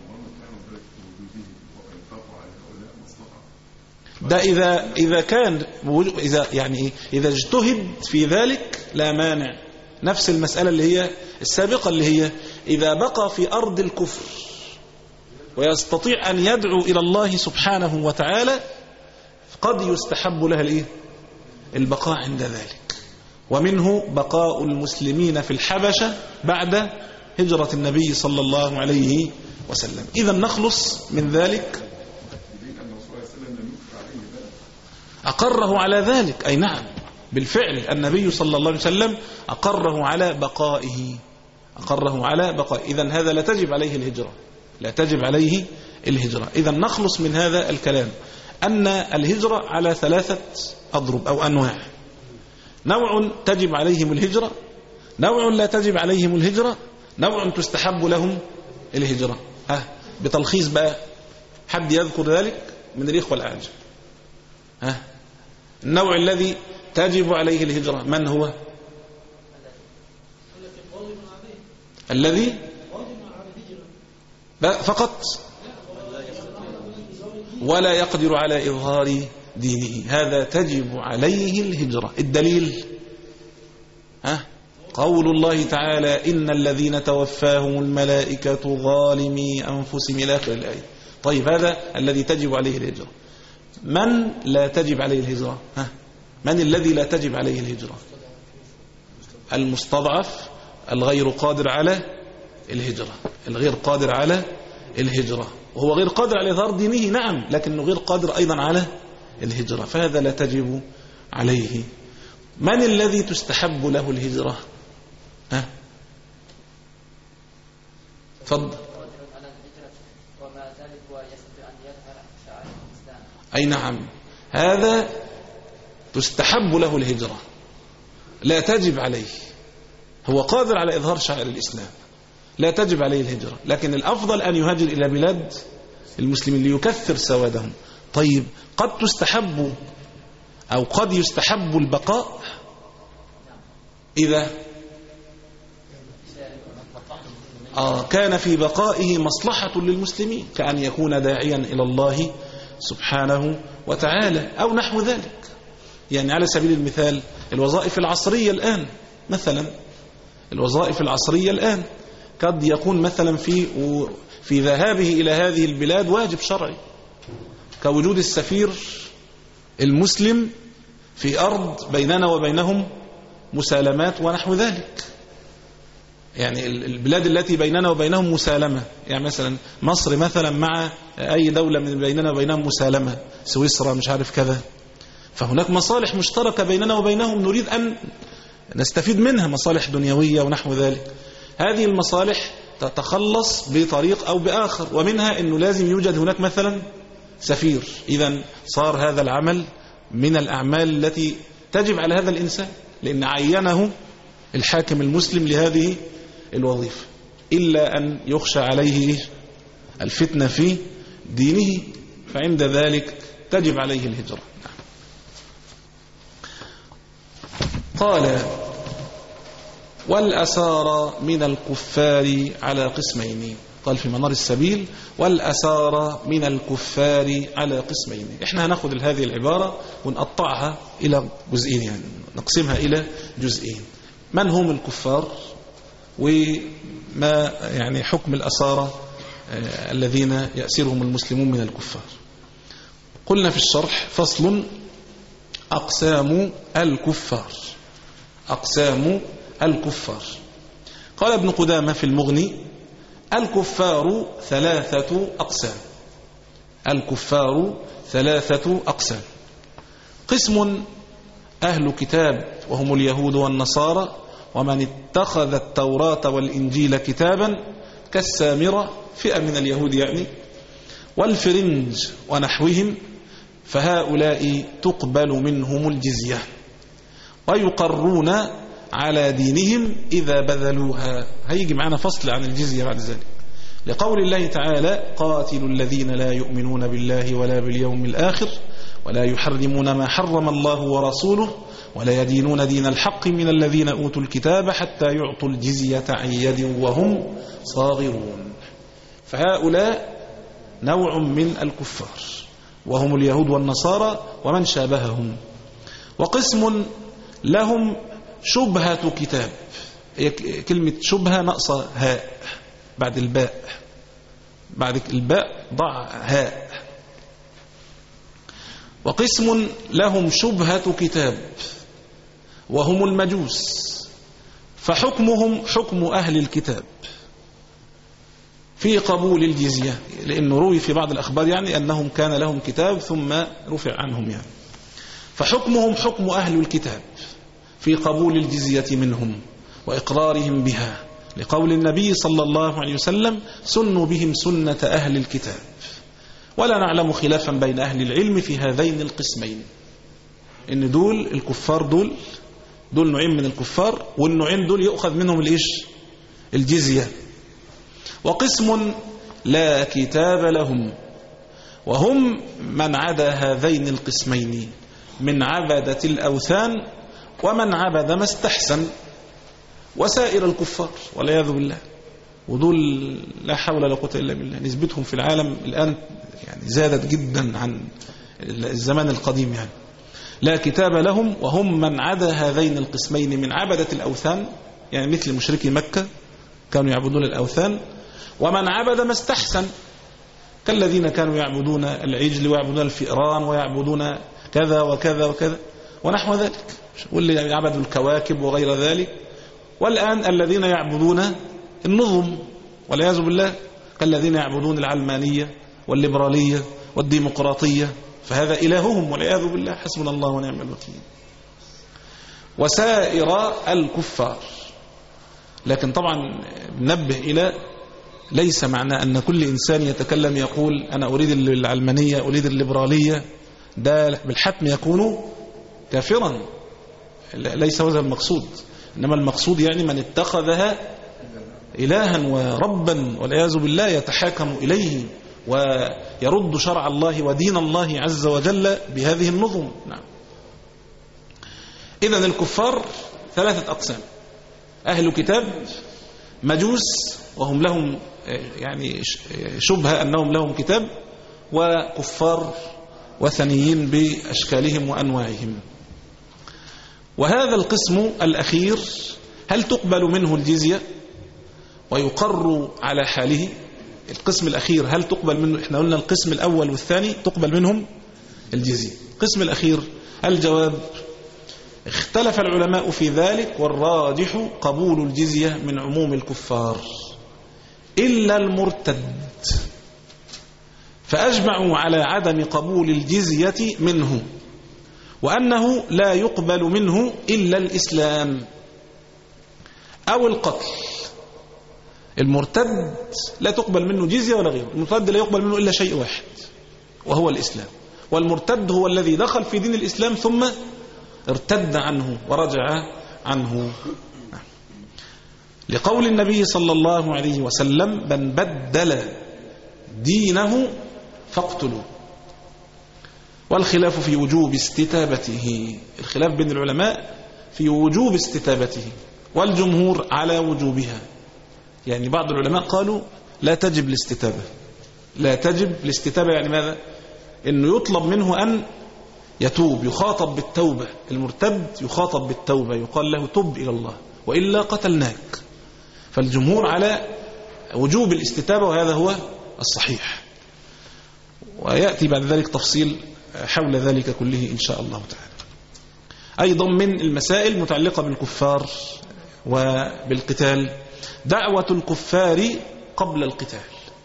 ده إذا إذا كان إذا يعني إذا اجتهد في ذلك لا مانع. نفس المسألة اللي هي السابقة اللي هي إذا بقى في أرض الكفر ويستطيع أن يدعو إلى الله سبحانه وتعالى قد يستحب لها الإيه؟ البقاء عند ذلك. ومنه بقاء المسلمين في الحبشة بعد هجرة النبي صلى الله عليه وسلم. إذا نخلص من ذلك. أقره على ذلك، أي نعم بالفعل النبي صلى الله عليه وسلم أقره على بقائه، أقره على بقائه. إذن هذا لا تجب عليه الهجرة، لا تجب عليه الهجرة. إذن نخلص من هذا الكلام أن الهجرة على ثلاثة أضرب أو أنواع. نوع تجب عليهم الهجرة، نوع لا تجب عليهم الهجرة، نوع تستحب لهم الهجرة. ها بتلخيص بقى، حد يذكر ذلك من الإخوة الأعجم؟ ها النوع الذي تجب عليه الهجرة من هو؟ الذي فقط ولا يقدر على إظهار دينه، هذا تجب عليه الهجرة. الدليل ها قول الله تعالى إن الذين توفاهم الملائكة ظالمي أنفسهم إلى آخر الآية. طيب هذا الذي تجب عليه الهجرة. من لا تجب عليه الهجرة؟ ها من الذي لا تجب عليه الهجرة؟ المستضعف الغير قادر على الهجرة، الغير قادر على الهجرة، وهو غير قادر على إظهار دينه نعم، لكنه غير قادر أيضا على الهجرة، فهذا لا تجب عليه. من الذي تستحب له الهجرة؟ ها تفضل. أي نعم، هذا تستحب له الهجرة لا تجب عليه، هو قادر على إظهار شعائر الإسلام لا تجب عليه الهجرة، لكن الأفضل أن يهاجر إلى بلاد المسلمين ليكثر سوادهم. طيب قد تستحب أو قد يستحب البقاء إذا آه كان في بقائه مصلحة للمسلمين، كأن يكون داعيا إلى الله سبحانه وتعالى أو نحو ذلك. يعني على سبيل المثال الوظائف العصرية الآن مثلا، الوظائف العصرية الآن قد يكون مثلا في في ذهابه إلى هذه البلاد واجب شرعي، كوجود السفير المسلم في أرض بيننا وبينهم مسالمات ونحو ذلك. يعني البلاد التي بيننا وبينهم مسالمة، يعني مثلا مصر مثلا مع أي دولة من بيننا وبينهم مسالمة، سويسرا مش عارف كذا، فهناك مصالح مشتركة بيننا وبينهم نريد أن نستفيد منها، مصالح دنيوية ونحو ذلك. هذه المصالح تتخلص بطريق أو بآخر، ومنها أنه لازم يوجد هناك مثلا سفير، إذن صار هذا العمل من الأعمال التي تجب على هذا الإنسان، لأن عينه الحاكم المسلم لهذه الوظيفة، إلا أن يخشى عليه الفتنة في دينه، فعند ذلك تجب عليه الهجرة. قال والأسارى من الكفار على قسمين، قال في منار السبيل والأسارى من الكفار على قسمين. احنا هناخد هذه العبارة ونقطعها إلى جزئين، يعني نقسمها إلى جزئين. من هم الكفار وما يعني حكم الأسارى الذين يأسرهم المسلمون من الكفار. قلنا في الشرح فصل أقسام الكفار، أقسام الكفار. قال ابن قدامة في المغني الكفار ثلاثة أقسام، الكفار ثلاثة أقسام. قسم أهل كتاب وهم اليهود والنصارى ومن اتخذ التوراة والإنجيل كتابا كالسامرة، فئة من اليهود يعني، والفرنج ونحوهم، فهؤلاء تقبل منهم الجزية ويقرون على دينهم إذا بذلوها. هيجي معنا فصل عن الجزية بعد ذلك، لقول الله تعالى قاتلوا الذين لا يؤمنون بالله ولا باليوم الآخر ولا يحرمون ما حرم الله ورسوله ولا يدينون دين الحق من الذين أوتوا الكتاب حتى يعطوا الجزية عن يد وهم صاغرون. فهؤلاء نوع من الكفار وهم اليهود والنصارى ومن شابههم. وقسم لهم شبهة كتاب، كلمة شبهة ناقصة هاء بعد الباء، بعد الباء ضع هاء. وقسم لهم شبهة كتاب وهم المجوس، فحكمهم حكم أهل الكتاب في قبول الجزية، لأنه روي في بعض الأخبار يعني أنهم كان لهم كتاب ثم رفع عنهم، يعني فحكمهم حكم أهل الكتاب في قبول الجزية منهم وإقرارهم بها، لقول النبي صلى الله عليه وسلم سنوا بهم سنة أهل الكتاب. ولا نعلم خلافا بين أهل العلم في هذين القسمين، إن دول الكفار دول دول نوعين من الكفار، والنوعين دول يؤخذ منهم الإيش؟ الجزية. وقسم لا كتاب لهم، وهم من عدا هذين القسمين من عبدة الأوثان ومن عبد ما استحسن وسائر الكفار والعياذ بالله. ودول لا حول ولا قوة إلا بالله، نسبتهم في العالم الآن يعني زادت جدا عن الزمان القديم. يعني لا كتاب لهم وهم من عدا هذين القسمين من عبدة الأوثان، يعني مثل مشركي مكة كانوا يعبدون الأوثان، ومن عبد ما استحسن كالذين كانوا يعبدون العجل ويعبدون الفئران ويعبدون كذا وكذا وكذا ونحو ذلك، واللي يعبدوا الكواكب وغير ذلك. والآن الذين يعبدون النظم والعياذ بالله كالذين يعبدون العلمانية والليبرالية والديمقراطية، فهذا إلههم والعياذ بالله، حسبنا الله ونعم الوكيل. وسائر الكفار. لكن طبعا ننبه إلى ليس معنى أن كل إنسان يتكلم يقول أنا أريد العلمانية أريد الليبرالية ده بالحتم يكون كافرا، ليس هذا المقصود، إنما المقصود يعني من اتخذها إلها وربا والعياذ بالله يتحاكم إليه ويرد شرع الله ودين الله عز وجل بهذه النظم. نعم. إذن الكفار ثلاثة أقسام: أهل كتاب، مجوس وهم لهم يعني شبهة أنهم لهم كتاب، وكفار وثنيين بأشكالهم وأنواعهم. وهذا القسم الأخير هل تقبل منه الجزية ويقر على حاله؟ القسم الأخير هل تقبل منه؟ احنا قلنا القسم الأول والثاني تقبل منهم الجزية. القسم الأخير الجواب: اختلف العلماء في ذلك، والراجح قبول الجزية من عموم الكفار إلا المرتد، فأجمعوا على عدم قبول الجزية منه، وأنه لا يقبل منه إلا الإسلام أو القتل. المرتد لا تقبل منه جزية ولا غيره، المرتد لا يقبل منه إلا شيء واحد وهو الإسلام، والمرتد هو الذي دخل في دين الإسلام ثم ارتد عنه ورجع عنه، لقول النبي صلى الله عليه وسلم: من بدل دينه فاقتلوا. والخلاف في وجوب استتابته، الخلاف بين العلماء في وجوب استتابته، والجمهور على وجوبها. يعني بعض العلماء قالوا لا تجب الاستتابة، لا تجب الاستتابة، يعني ماذا؟ انه يطلب منه ان يتوب، يخاطب بالتوبة، المرتد يخاطب بالتوبة، يقال له تب إلى الله وإلا قتلناك. فالجمهور على وجوب الاستتابة، وهذا هو الصحيح، ويأتي بعد ذلك تفصيل حول ذلك كله إن شاء الله تعالى. أيضا من المسائل المتعلقة بالكفار وبالقتال دعوة الكفار قبل القتال،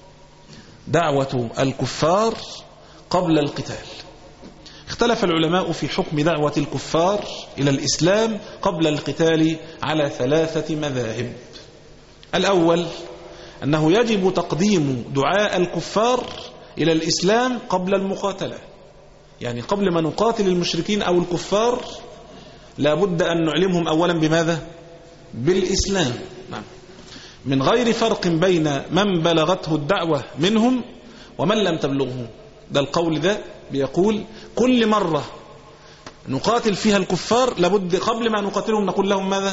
دعوة الكفار قبل القتال. اختلف العلماء في حكم دعوة الكفار إلى الإسلام قبل القتال على ثلاثة مذاهب. الأول أنه يجب تقديم دعاء الكفار إلى الإسلام قبل المقاتلة، يعني قبل ما نقاتل المشركين أو الكفار لابد أن نعلمهم أولا بماذا؟ بالإسلام، نعم، من غير فرق بين من بلغته الدعوة منهم ومن لم تبلغه. ده القول ده بيقول كل مرة نقاتل فيها الكفار لابد قبل ما نقاتلهم نقول لهم ماذا؟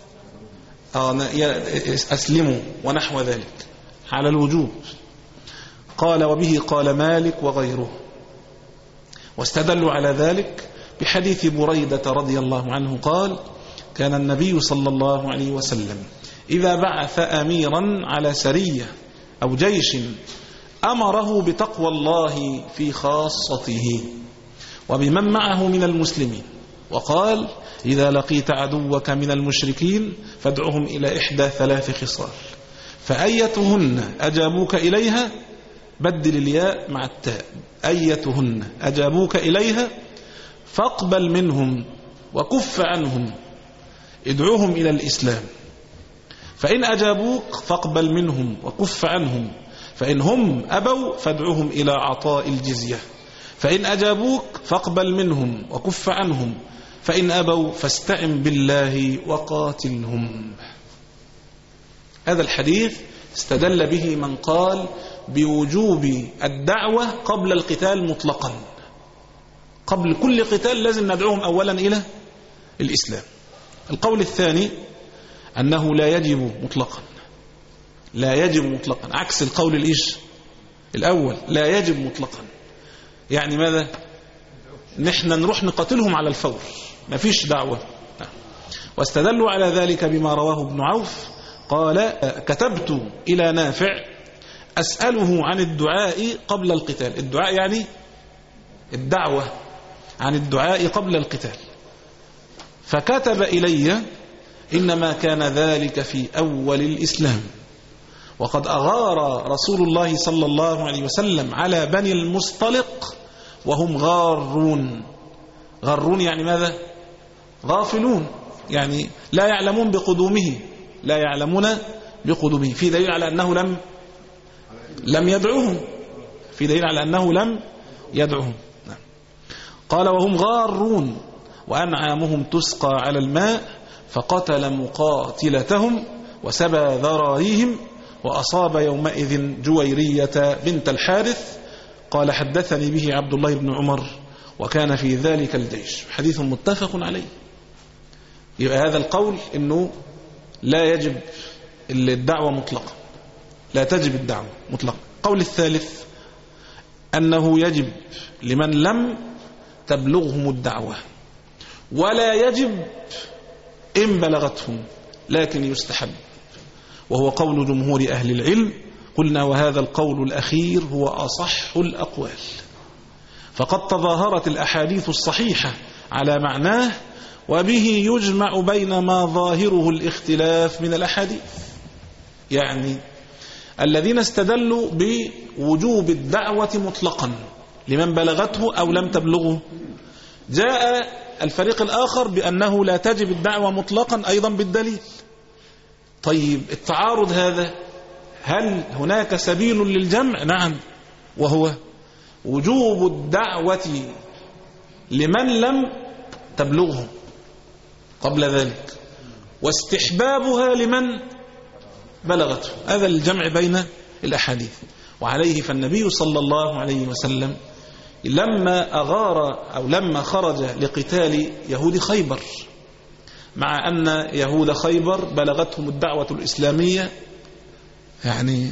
آه أسلموا ونحو ذلك على الوجوب. قال: وبه قال مالك وغيره، واستدلوا على ذلك بحديث بريدة رضي الله عنه قال: كان النبي صلى الله عليه وسلم إذا بعث أميرا على سرية أو جيش أمره بتقوى الله في خاصته وبمن معه من المسلمين، وقال: إذا لقيت عدوك من المشركين فادعهم إلى إحدى ثلاث خصال، فأيتهن أجابوك إليها، بدل الياء مع التاء، أيتهن أجابوك إليها فاقبل منهم وكف عنهم، ادعوهم إلى الإسلام، فإن أجابوك فاقبل منهم وكف عنهم، فإن هم أبوا فادعوهم إلى عطاء الجزية، فإن أجابوك فاقبل منهم وكف عنهم، فإن أبوا فاستعن بالله وقاتلهم. هذا الحديث استدل به من قال بوجوب الدعوة قبل القتال مطلقا. قبل كل قتال لازم ندعوهم أولا إلى الإسلام. القول الثاني أنه لا يجب مطلقا، لا يجب مطلقا، عكس القول الإيش الأول، لا يجب مطلقا. يعني ماذا؟ نحن نروح نقاتلهم على الفور، ما فيش دعوة. واستدلوا على ذلك بما رواه ابن عوف قال كتبت إلى نافع أسأله عن الدعاء قبل القتال. الدعاء يعني الدعوة، عن الدعاء قبل القتال. فكتب إلي إنما كان ذلك في أول الإسلام، وقد أغار رسول الله صلى الله عليه وسلم على بني المصطلق وهم غارون. غارون يعني ماذا؟ غافلون، يعني لا يعلمون بقدومه، لا يعلمون بقدومه. في دليل على أنه لم لم يدعوهم، في دليل على أنه لم يدعوهم. قال وهم غارون وأنعامهم تسقى على الماء، فقتل مقاتلتهم وسبى ذراريهم، وأصاب يومئذ جويرية بنت الحارث. قال حدثني به عبد الله بن عمر وكان في ذلك الجيش. حديث متفق عليه. يبقى هذا القول إنه لا يجب الدعوة مطلقا، لا تجب الدعوة مطلقا. القول الثالث أنه يجب لمن لم تبلغهم الدعوة، ولا يجب إن بلغتهم، لكن يستحب، وهو قول جمهور أهل العلم. قلنا وهذا القول الأخير هو أصح الأقوال، فقد تظاهرت الأحاديث الصحيحة على معناه، وبه يجمع بين ما ظاهره الاختلاف من الأحاديث. يعني الذين استدلوا بوجوب الدعوة مطلقا لمن بلغته أو لم تبلغه، جاء الفريق الآخر بأنه لا تجب الدعوة مطلقا أيضا بالدليل. طيب التعارض هذا، هل هناك سبيل للجمع؟ نعم، وهو وجوب الدعوة لمن لم تبلغه قبل ذلك، واستحبابها لمن بلغته. هذا الجمع بين الأحاديث. وعليه فالنبي صلى الله عليه وسلم لما أغار أو لما خرج لقتال يهود خيبر، مع أن يهود خيبر بلغتهم الدعوة الإسلامية يعني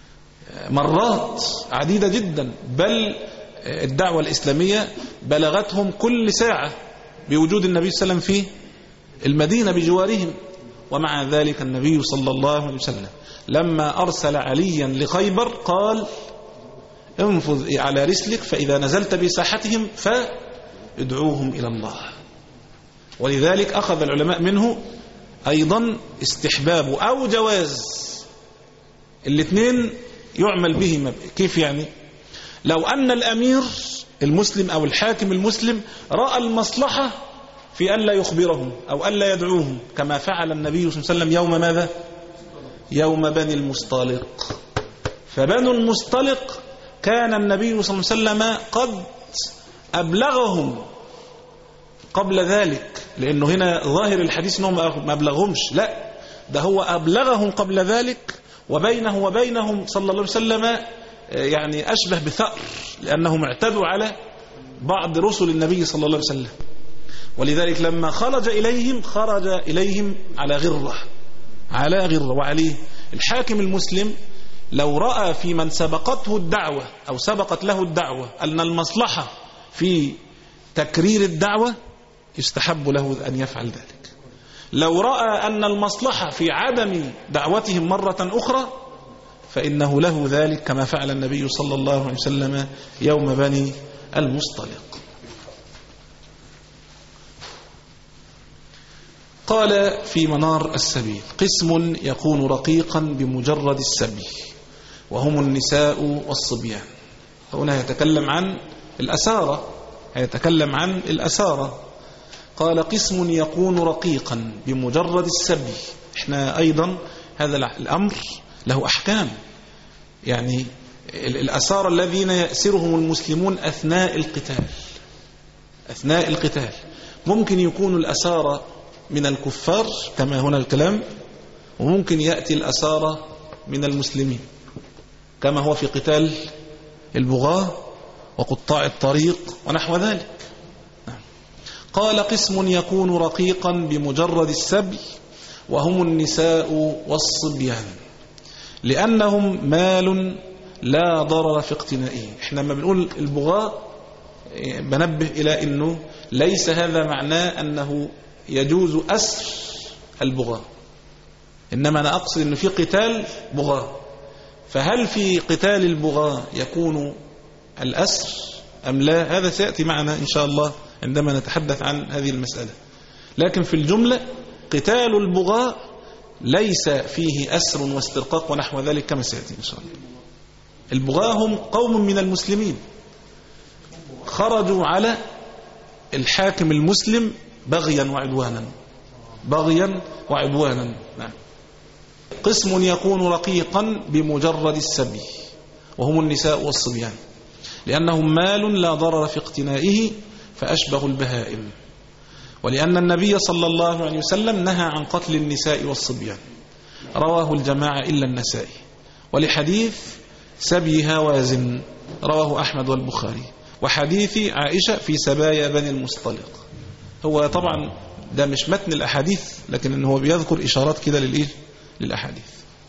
مرات عديدة جدا، بل الدعوة الإسلامية بلغتهم كل ساعة بوجود النبي صلى الله عليه وسلم في المدينة بجوارهم. ومع ذلك النبي صلى الله عليه وسلم لما أرسل عليا لخيبر قال انفذ على رسلك، فإذا نزلت بساحتهم فادعوهم إلى الله. ولذلك أخذ العلماء منه أيضا استحباب أو جواز، الاثنين يعمل بهما. كيف يعني؟ لو أن الأمير المسلم أو الحاكم المسلم رأى المصلحة في أن لا يخبرهم أو أن لا يدعوهم، كما فعل النبي صلى الله عليه وسلم يوم ماذا؟ يوم بني المصطلق. فبنو المصطلق كان النبي صلى الله عليه وسلم قد أبلغهم قبل ذلك، لأنه هنا ظاهر الحديث أنهم ما أبلغهمش، لا، ده هو أبلغهم قبل ذلك، وبينه وبينهم صلى الله عليه وسلم يعني أشبه بثأر، لأنهم اعتدوا على بعض رسل النبي صلى الله عليه وسلم. ولذلك لما خرج إليهم خرج إليهم على غرة، على غرة. وعليه الحاكم المسلم لو رأى في من سبقته الدعوة أو سبقت له الدعوة أن المصلحة في تكرير الدعوة، يستحب له أن يفعل ذلك. لو رأى أن المصلحة في عدم دعوتهم مرة أخرى، فإنه له ذلك، كما فعل النبي صلى الله عليه وسلم يوم بني المصطلق. قال في منار السبيل قسم يكون رقيقا بمجرد السبي، وهم النساء والصبيان. هنا يتكلم عن الأسارة، يتكلم عن الأسارة. قال قسم يكون رقيقا بمجرد السبي. احنا أيضا هذا الأمر له أحكام. يعني الأسارى الذين يأسرهم المسلمون أثناء القتال أثناء القتال ممكن يكونوا الأسارى من الكفار كما هنا الكلام، وممكن يأتي الأسارى من المسلمين كما هو في قتال البغاة وقطاع الطريق ونحو ذلك. قال قسم يكون رقيقا بمجرد السبي وهم النساء والصبيان لأنهم مال لا ضرر في اقتنائه. احنا لما بنقول البغاة بنبه إلى أنه ليس هذا معناه أنه يجوز أسر البغاة، إنما أنا أقصد أنه في قتال بغاة، فهل في قتال البغاة يكون الأسر أم لا؟ هذا سيأتي معنا إن شاء الله عندما نتحدث عن هذه المسألة. لكن في الجملة قتال البغاة ليس فيه أسر واسترقاق ونحو ذلك كما سيأتي إن شاء الله. البغاة هم قوم من المسلمين خرجوا على الحاكم المسلم بغيا وعدوانا بغيا وعدوانا نعم. قسم يكون رقيقا بمجرد السبي وهم النساء والصبيان لأنهم مال لا ضرر في اقتنائه فأشبه البهائم، ولأن النبي صلى الله عليه وسلم نهى عن قتل النساء والصبيان، رواه الجماعة إلا النسائي، ولحديث سبي هوازن رواه أحمد والبخاري، وحديث عائشة في سبايا بني المصطلق. هو طبعا ده مش متن الأحاديث، لكن إنه هو بيذكر إشارات كده للإيه للأحاديث.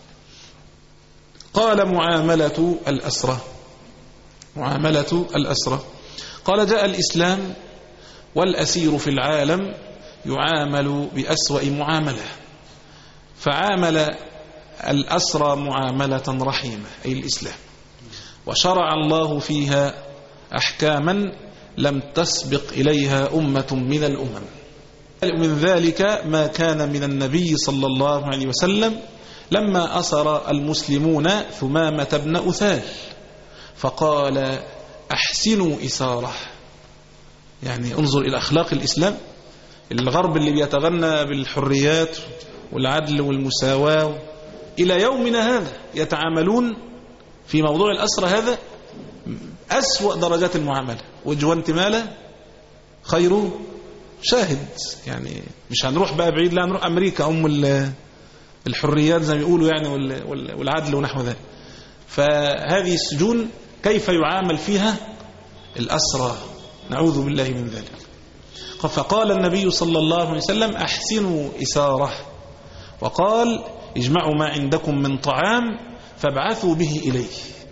قال معاملة الأسرة معاملة الأسرة قال جاء الإسلام والأسير في العالم يعامل بأسوأ معاملة، فعامل الأسرى معاملة رحيمة أي الإسلام، وشرع الله فيها أحكاما لم تسبق إليها أمة من الأمم. من ذلك ما كان من النبي صلى الله عليه وسلم لما أسر المسلمون ثمامة بن أثال فقال أحسنوا إساره. يعني انظر إلى أخلاق الإسلام. الغرب اللي بيتغنى بالحريات والعدل والمساواة إلى يومنا هذا يتعاملون في موضوع الأسرة هذا أسوأ درجات المعاملة. وجوانتمالا خير شاهد، يعني مش هنروح بقى بعيد، لا هنروح أمريكا أم الحريات زي ما يقولوا يعني والعدل ونحو ذلك. فهذه السجون كيف يعامل فيها الأسرى؟ نعوذ بالله من ذلك. فقال النبي صلى الله عليه وسلم أحسنوا إساره، وقال اجمعوا ما عندكم من طعام فابعثوا به إليه.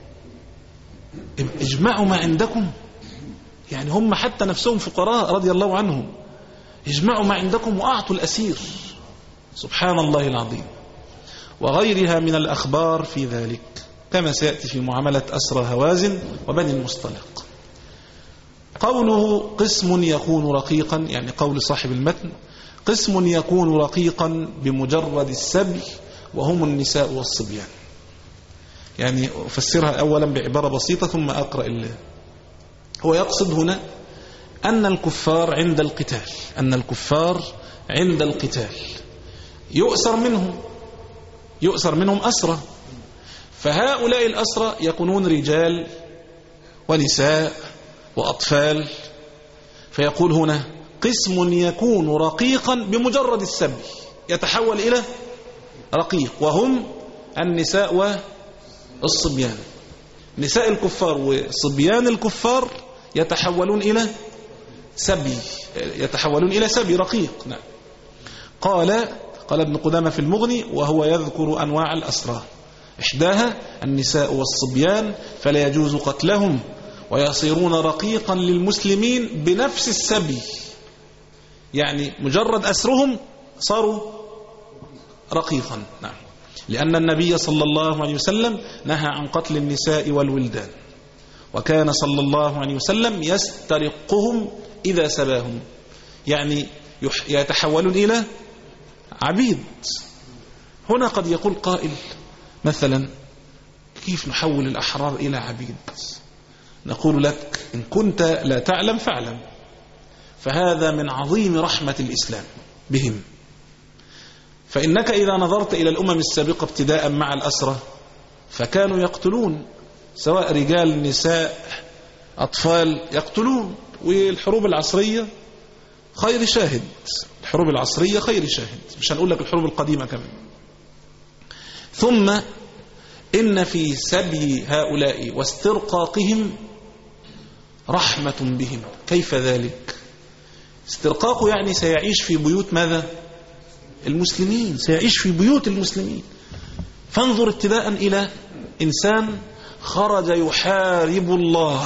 اجمعوا ما عندكم، يعني هم حتى نفسهم فقراء رضي الله عنهم، اجمعوا ما عندكم وأعطوا الأسير، سبحان الله العظيم. وغيرها من الأخبار في ذلك كما سيأتي في معاملة أسرى هوازن وبني المصطلق. قوله قسم يكون رقيقا، يعني قول صاحب المتن قسم يكون رقيقا بمجرد السبي وهم النساء والصبيان. يعني أفسرها أولا بعبارة بسيطة ثم أقرأ الله. هو يقصد هنا أن الكفار عند القتال أن الكفار عند القتال يؤسر منهم يؤسر منهم أسرى، فهؤلاء الأسرى يكونون رجال ونساء وأطفال. فيقول هنا قسم يكون رقيقا بمجرد السبي، يتحول إلى رقيق، وهم النساء والصبيان. نساء الكفار وصبيان الكفار يتحولون إلى سبي يتحولون إلى سبي رقيق. نعم. قال قال ابن قدامة في المغني وهو يذكر أنواع الأسرى، إحداها النساء والصبيان فلا يجوز قتلهم ويصيرون رقيقا للمسلمين بنفس السبي، يعني مجرد أسرهم صاروا رقيقا. نعم. لأن النبي صلى الله عليه وسلم نهى عن قتل النساء والولدان، وكان صلى الله عليه وسلم يسترقهم إذا سباهم، يعني يتحولون إلى عبيد. هنا قد يقول قائل مثلا كيف نحول الأحرار إلى عبيد؟ نقول لك إن كنت لا تعلم فاعلم، فهذا من عظيم رحمة الإسلام بهم. فإنك إذا نظرت إلى الأمم السابقة ابتداء مع الأسرة فكانوا يقتلون سواء رجال نساء أطفال يقتلون. والحروب العصرية خير شاهد، الحروب العصرية خير شاهد، مش هنقول لك الحروب القديمة كمان. ثم إن في سبي هؤلاء واسترقاقهم رحمة بهم. كيف ذلك؟ استرقاقه يعني سيعيش في بيوت ماذا؟ المسلمين، سيعيش في بيوت المسلمين. فانظر ابتداء إلى إنسان خرج يحارب الله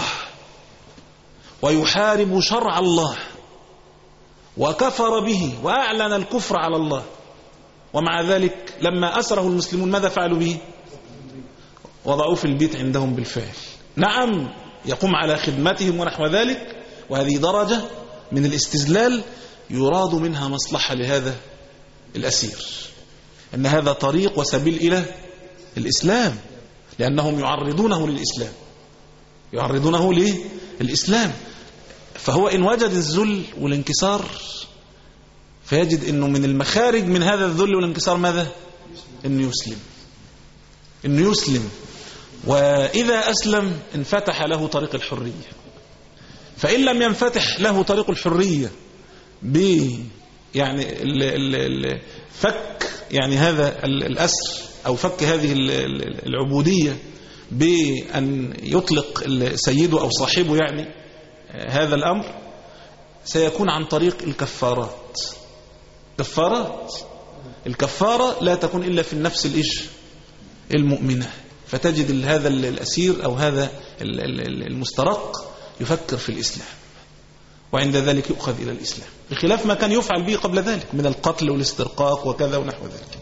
ويحارب شرع الله وكفر به وأعلن الكفر على الله، ومع ذلك لما أسره المسلمون ماذا فعلوا به؟ وضعوه في البيت عندهم بالفعل. نعم يقوم على خدمتهم ونحو ذلك، وهذه درجة من الاستذلال يراد منها مصلحة لهذا الأسير، أن هذا طريق وسبيل إلى الإسلام، لأنهم يعرضونه للإسلام، يعرضونه للإسلام. فهو إن وجد الذل والانكسار فيجد أنه من المخارج من هذا الذل والانكسار ماذا؟ أنه يسلم، أنه يسلم. وإذا أسلم انفتح له طريق الحرية. فإن لم ينفتح له طريق الحرية ب يعني ال ال ال فك يعني هذا الأسر أو فك هذه العبودية بأن يطلق سيده أو صاحبه يعني هذا الأمر، سيكون عن طريق الكفارات. كفارات الكفارة لا تكون إلا في النفس الإيش المؤمنة. فتجد هذا الأسير أو هذا المسترق يفكر في الإسلام، وعند ذلك يؤخذ إلى الإسلام، بخلاف ما كان يفعل به قبل ذلك من القتل والاسترقاق وكذا ونحو ذلك.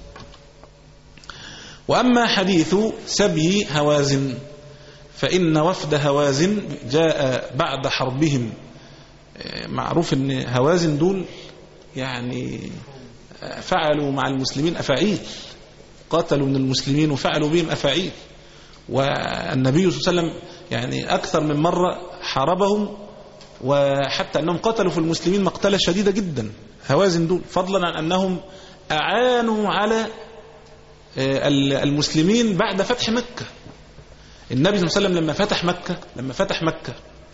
وأما حديث سبي هوازن فإن وفد هوازن جاء بعد حربهم. معروف أن هوازن دول يعني فعلوا مع المسلمين أفاعيل، قاتلوا من المسلمين وفعلوا بهم أفاعيل، والنبي صلى الله عليه وسلم يعني أكثر من مرة حاربهم، وحتى أنهم قتلوا في المسلمين مقتلة شديدة جدا هوازن دول، فضلا عن أنهم أعانوا على المسلمين بعد فتح مكة. النبي صلى الله عليه وسلم لما فتح مكة لما فتح مكة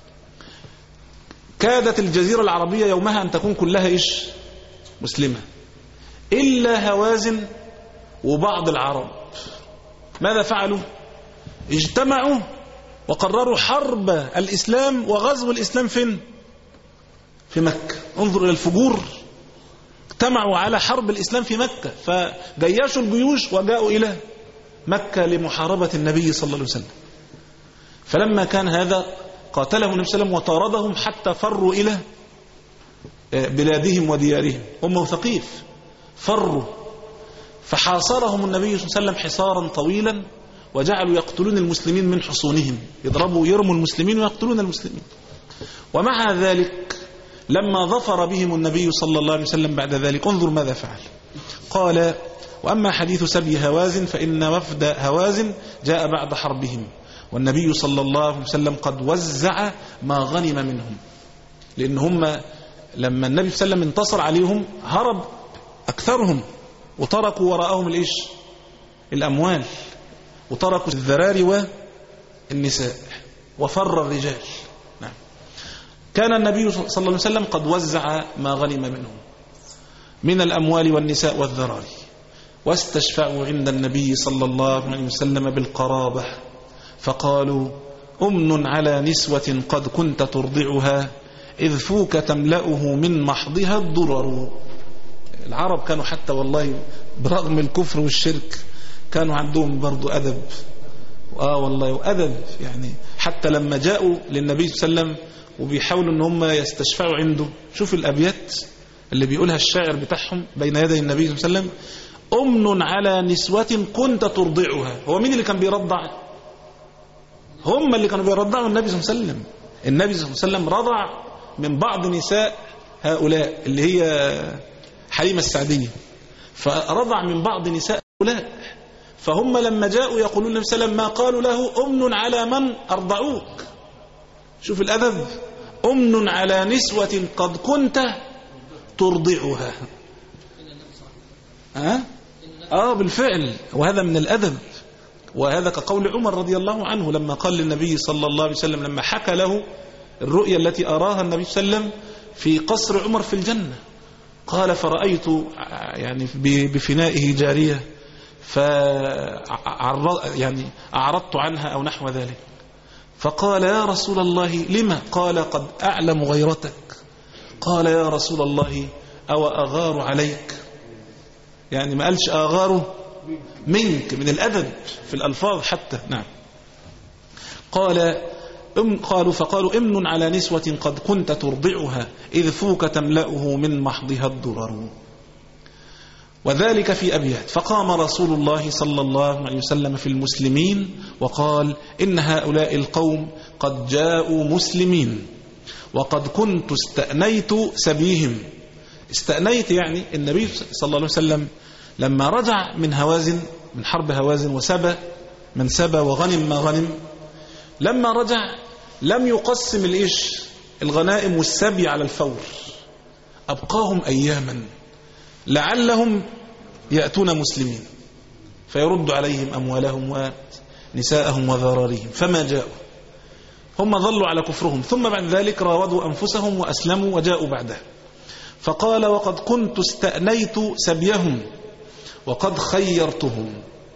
كادت الجزيرة العربية يومها أن تكون كلها إيش مسلمة إلا هوازن وبعض العرب. ماذا فعلوا؟ اجتمعوا وقرروا حرب الإسلام وغزو الإسلام فين؟ في مكة. انظر إلى الفجور، اجتمعوا على حرب الإسلام في مكة، فجيشوا الجيوش وجاءوا إلى مكة لمحاربة النبي صلى الله عليه وسلم. فلما كان هذا قاتلهم النبي صلى الله عليه وسلم وطاردهم حتى فروا إلى بلادهم وديارهم، هم وثقيف فروا، فحاصرهم النبي صلى الله عليه وسلم حصارا طويلا، وجعلوا يقتلون المسلمين من حصونهم، يضربوا يرموا المسلمين ويقتلون المسلمين. ومع ذلك لما ظفر بهم النبي صلى الله عليه وسلم بعد ذلك انظر ماذا فعل. قال: وأما حديث سبي هوازن فإن وفد هوازن جاء بعد حربهم، والنبي صلى الله عليه وسلم قد وزع ما غنم منهم. لأن هم لما النبي صلى الله عليه وسلم انتصر عليهم هرب أكثرهم، وتركوا وراءهم الإيش؟ الأموال، وتركوا الذراري والنساء، وفر الرجال. نعم. كان النبي صلى الله عليه وسلم قد وزع ما غنم منهم من الأموال والنساء والذراري، واستشفعوا عند النبي صلى الله عليه وسلم بالقرابة، فقالوا: أمن على نسوة قد كنت ترضعها إذ فوك تملأه من محضها الضرر. العرب كانوا حتى والله برغم الكفر والشرك كانوا عندهم برضو أدب، آه والله وأدب. يعني حتى لما جاءوا للنبي صلى الله عليه وسلم وبيحاولوا ان هم يستشفعوا عنده، شوف الأبيات اللي بيقولها الشاعر بتاعهم بين يدي النبي صلى الله عليه وسلم: أمن على نسوة كنت ترضعها. هو مين اللي كان بيرضع؟ هم اللي كانوا بيرضعوا النبي صلى الله عليه وسلم. النبي صلى الله عليه وسلم رضع من بعض نساء هؤلاء اللي هي حليمة السعدية، فرضع من بعض نساء هؤلاء. فهم لما جاءوا يقولون النبي صلى الله عليه وسلم ما قالوا له: أمن على من أرضعوك. شوف الأدب، أمن على نسوة قد كنت ترضعها. ها؟ آه بالفعل، وهذا من الأدب. وهذا كقول عمر رضي الله عنه لما قال للنبي صلى الله عليه وسلم لما حكى له الرؤيا التي أراها النبي صلى الله عليه وسلم في قصر عمر في الجنة، قال فرأيت يعني بفنائه جارية فأعرض يعني أعرضت عنها أو نحو ذلك، فقال يا رسول الله لما؟ قال قد أعلم غيرتك. قال يا رسول الله أو أغار عليك؟ يعني ما قالش أغار منك، من الأدب في الألفاظ حتى. نعم. قال أم قالوا فقالوا امن على نسوة قد كنت ترضعها إذ فوك تملأه من محضها الضرر، وذلك في أبيات. فقام رسول الله صلى الله عليه وسلم في المسلمين وقال إن هؤلاء القوم قد جاءوا مسلمين وقد كنت استأنيت سبيهم. استأنيت يعني النبي صلى الله عليه وسلم لما رجع من هوازن، من حرب هوازن، وسبى من سبى وغنم ما غنم، لما رجع لم يقسم الإيش الغنائم والسبي على الفور، أبقاهم أياما لعلهم يأتون مسلمين فيرد عليهم أموالهم ونساءهم وذراريهم، فما جاءوا، هم ظلوا على كفرهم، ثم بعد ذلك راودوا أنفسهم وأسلموا وجاءوا بعده. فقال وقد كنت استأنيت سبيهم وقد خيرتهم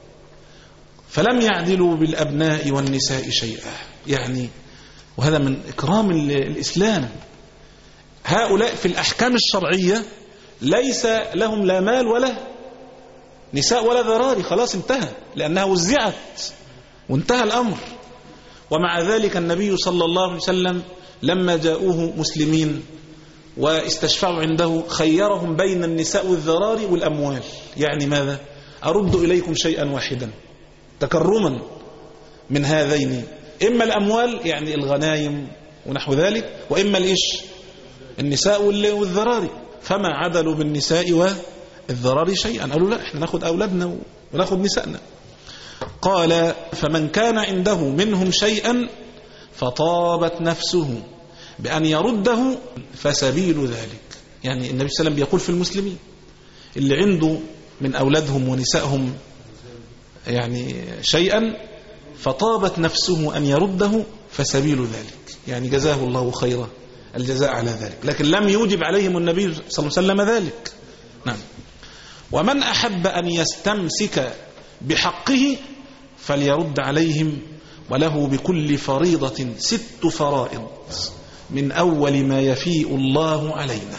فلم يعدلوا بالأبناء والنساء شيئا. يعني وهذا من إكرام الإسلام، هؤلاء في الأحكام الشرعية ليس لهم لا مال ولا نساء ولا ذراري، خلاص انتهى، لأنها وزعت وانتهى الأمر. ومع ذلك النبي صلى الله عليه وسلم لما جاءوه مسلمين واستشفعوا عنده خيرهم بين النساء والذراري والأموال. يعني ماذا؟ أرد إليكم شيئا واحدا تكرما من هذين، إما الأموال يعني الغنايم ونحو ذلك، وإما الإيش النساء والذراري. فما عدلوا بالنساء والذراري شيئا، قالوا لا احنا ناخد أولادنا وناخد نسائنا. قال فمن كان عنده منهم شيئا فطابت نفسه بأن يرده فسبيل ذلك. يعني النبي صلى الله عليه وسلم بيقول في المسلمين اللي عنده من أولادهم ونسائهم يعني شيئا فطابت نفسه أن يرده فسبيل ذلك، يعني جزاه الله خيرا الجزاء على ذلك، لكن لم يوجب عليهم النبي صلى الله عليه وسلم ذلك. نعم. ومن أحب أن يستمسك بحقه فليرد عليهم وله بكل فريضة ست فرائض من أول ما يفيء الله علينا.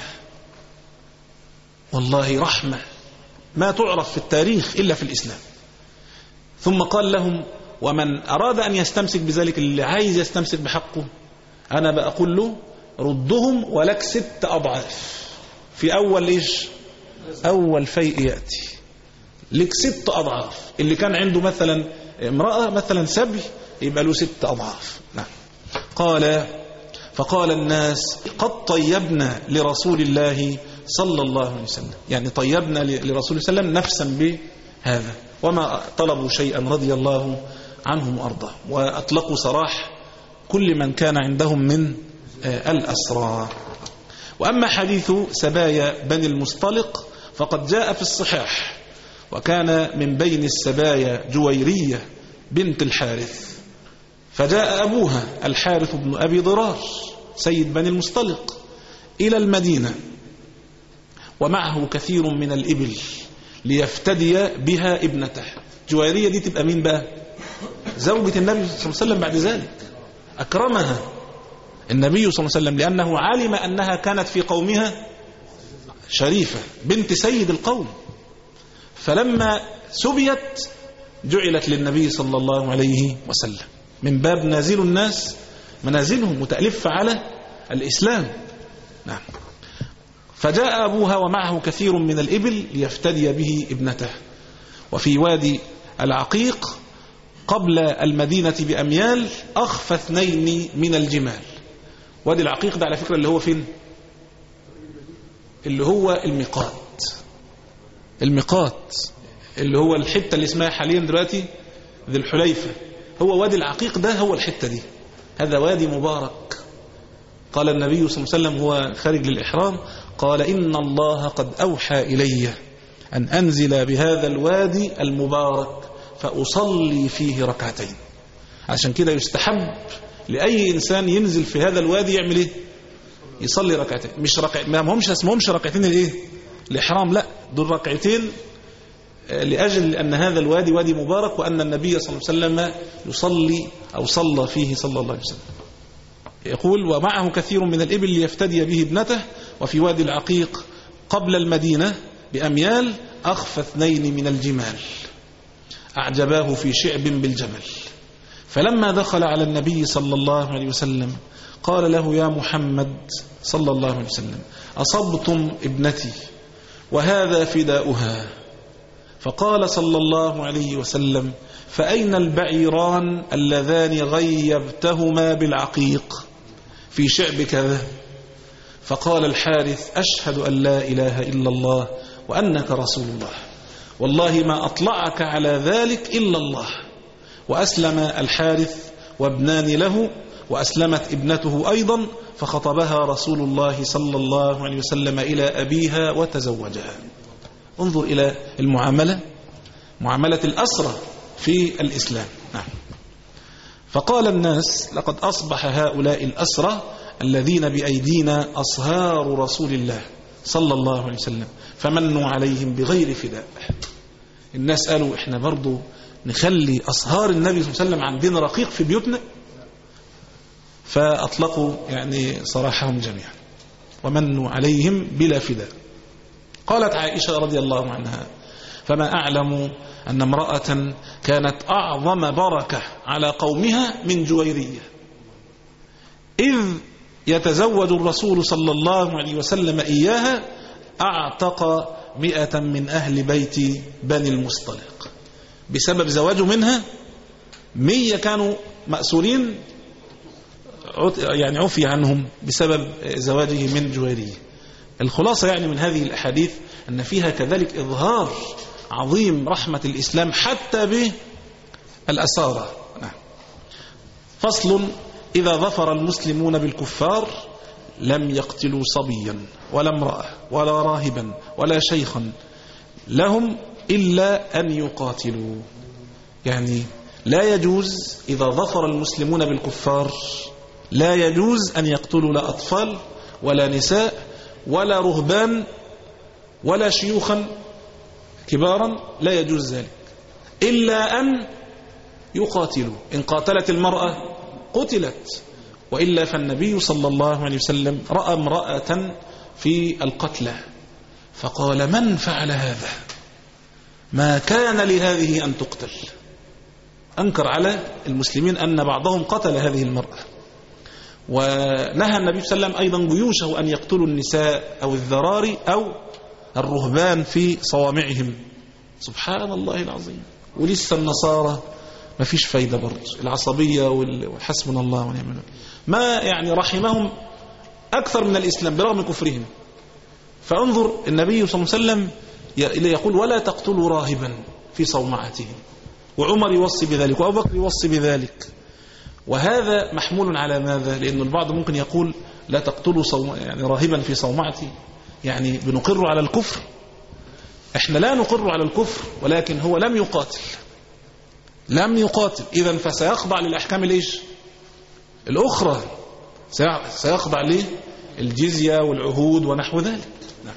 والله رحمة ما تعرف في التاريخ إلا في الإسلام. ثم قال لهم ومن أراد أن يستمسك بذلك، اللي عايز يستمسك بحقه أنا بقول له ردهم ولك ست أضعاف. في أول إيش أول فيء يأتي لك ست أضعاف. اللي كان عنده مثلا امرأة مثلا سبي يبقى له ست أضعاف. نعم. قال فقال الناس قد طيبنا لرسول الله صلى الله عليه وسلم، يعني طيبنا لرسول الله صلى الله عليه وسلم نفسا بهذا، وما طلبوا شيئا رضي الله عنهم وأرضاه، وأطلقوا سراح كل من كان عندهم من الأسرى. وأما حديث سبايا بني المصطلق فقد جاء في الصحاح، وكان من بين السبايا جويرية بنت الحارث، فجاء أبوها الحارث بن أبي ضرار سيد بني المصطلق إلى المدينة ومعه كثير من الإبل ليفتدي بها ابنته. جويرية دي تبقى مين بقى؟ زوجة النبي صلى الله عليه وسلم. بعد ذلك أكرمها النبي صلى الله عليه وسلم لأنه علم أنها كانت في قومها شريفة بنت سيد القوم، فلما سبيت جعلت للنبي صلى الله عليه وسلم من باب نازل الناس منازلهم وتألف على الإسلام. نعم. فجاء أبوها ومعه كثير من الإبل ليفتدي به ابنته. وفي وادي العقيق قبل المدينة بأميال أخفى اثنين من الجمال. وادي العقيق ده على فكرة اللي هو فين؟ اللي هو الميقات. الميقات اللي هو الحتة اللي اسمها حاليا دلوقتي ذي الحليفة، هو وادي العقيق ده هو الحتة دي. هذا وادي مبارك. قال النبي صلى الله عليه وسلم هو خارج للإحرام قال إن الله قد أوحى إلي أن أنزل بهذا الوادي المبارك فأصلي فيه ركعتين. عشان كده يستحب لأي إنسان ينزل في هذا الوادي يعمل إيه؟ يصلي ركعتين. مش ركع ما همش اسمهمش ركعتين الإيه؟ الإحرام، لا، دول ركعتين لأجل أن هذا الوادي وادي مبارك، وأن النبي صلى الله عليه وسلم يصلي أو صلى فيه صلى الله عليه وسلم. يقول: ومعه كثير من الإبل ليفتدي به ابنته، وفي وادي العقيق قبل المدينة بأميال أخفى اثنين من الجمال أعجباه في شعب بالجمل. فلما دخل على النبي صلى الله عليه وسلم قال له: يا محمد صلى الله عليه وسلم، أصبتم ابنتي وهذا فداؤها. فقال صلى الله عليه وسلم: فأين البعيران اللذان غيبتهما بالعقيق في شعب كذا؟ فقال الحارث: أشهد أن لا إله إلا الله وأنك رسول الله، والله ما أطلعك على ذلك إلا الله. وأسلم الحارث وابنان له، وأسلمت ابنته أيضا، فخطبها رسول الله صلى الله عليه وسلم إلى أبيها وتزوجها. انظر إلى المعاملة، معاملة الأسرة في الإسلام. نعم. فقال الناس: لقد أصبح هؤلاء الأسرة الذين بأيدينا أصهار رسول الله صلى الله عليه وسلم، فمنوا عليهم بغير فداء. الناس قالوا: إحنا برضو نخلي أصهار النبي صلى الله عليه وسلم عندنا رقيق في بيوتنا؟ فأطلقوا يعني صراحهم جميعا ومنوا عليهم بلا فداء. قالت عائشة رضي الله عنها: فما أعلم أن امرأة كانت أعظم بركة على قومها من جويرية، إذ يتزوج الرسول صلى الله عليه وسلم إياها أعتق مئة من أهل بيت بني المصطلق. بسبب زواجه منها مية كانوا مأسورين، يعني عفي عنهم بسبب زواجه من جويرية. الخلاصة يعني من هذه الأحاديث أن فيها كذلك إظهار عظيم رحمة الإسلام حتى بالأسارة. نعم. فصل: إذا ظفر المسلمون بالكفار لم يقتلوا صبيا ولا امرأة ولا راهبا ولا شيخا لهم إلا أن يقاتلوا. يعني لا يجوز إذا ظفر المسلمون بالكفار، لا يجوز أن يقتلوا لا أطفال ولا نساء ولا رهبان ولا شيوخا كبارا، لا يجوز ذلك، إلا أن يقاتلوا. إن قاتلت المرأة قتلت، وإلا فالنبي صلى الله عليه وسلم رأى امرأة في القتلى فقال: من فعل هذا؟ ما كان لهذه أن تقتل. أنكر على المسلمين أن بعضهم قتل هذه المرأة. ونهى النبي صلى الله عليه وسلم أيضا جيوشه أن يقتلوا النساء أو الذراري أو الرهبان في صوامعهم. سبحان الله العظيم. ولسه النصارى ما فيش فايدة برضه، العصبية والحسبنا الله ونعم الوكيل، ما يعني رحمهم أكثر من الإسلام برغم كفرهم. فانظر النبي صلى الله عليه وسلم يقول: ولا تقتلوا راهبا في صومعته، وعمر يوصي بذلك، وأبو بكر يوصي بذلك. وهذا محمول على ماذا؟ لأن البعض ممكن يقول: لا تقتلوا صوم... يعني راهبا في صومعته، يعني بنقر على الكفر. احنا لا نقر على الكفر، ولكن هو لم يقاتل لم يقاتل إذن فسيخضع للأحكام الإيش الأخرى، سيخضع للجزية والعهود ونحو ذلك. نعم.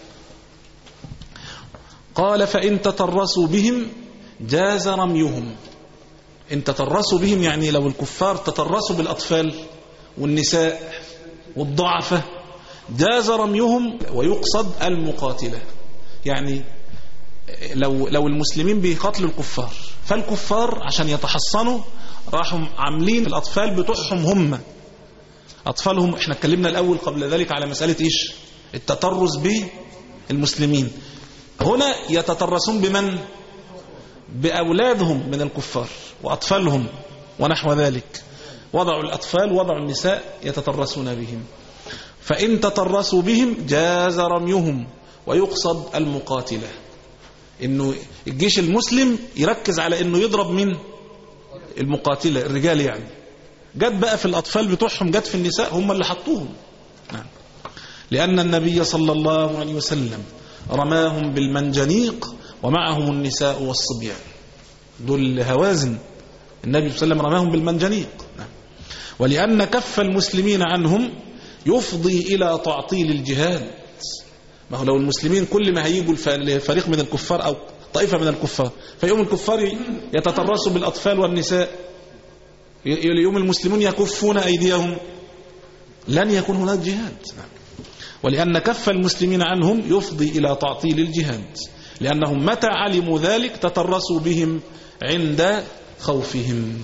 قال: فإن تترسوا بهم جاز رميهم. إن تترسوا بهم يعني لو الكفار تترسوا بالأطفال والنساء والضعفة جاز رميهم، ويقصد المقاتلة. يعني لو لو المسلمين بيقاتلوا الكفار، فالكفار عشان يتحصنوا راحوا عاملين الأطفال بتوعهم هم أطفالهم. احنا اتكلمنا الأول قبل ذلك على مسألة إيش التترس بالمسلمين. هنا يتترسون بمن؟ بأولادهم من الكفار وأطفالهم ونحو ذلك. وضعوا الأطفال وضعوا النساء يتترسون بهم. فإن تترسوا بهم جاز رميهم، ويقصد المقاتلة. إنه الجيش المسلم يركز على إنه يضرب من المقاتلة الرجال، يعني جت بقى في الأطفال بتوعهم، جت في النساء، هم اللي حطوهم. نعم. لأن النبي صلى الله عليه وسلم رماهم بالمنجنيق ومعهم النساء والصبيان. دول هوازن، النبي صلى الله عليه وسلم رماهم بالمنجنيق. ولأن كف المسلمين عنهم يفضي إلى تعطيل الجهاد. ما هو لو المسلمين كل ما هيجوا الفريق من الكفار أو طائفة من الكفار فيوم الكفار يتترسوا بالأطفال والنساء، يوم المسلمون يكفون أيديهم، لن يكون هناك جهاد. ولأن كف المسلمين عنهم يفضي إلى تعطيل الجهاد، لأنهم متى علموا ذلك تترسوا بهم عند خوفهم.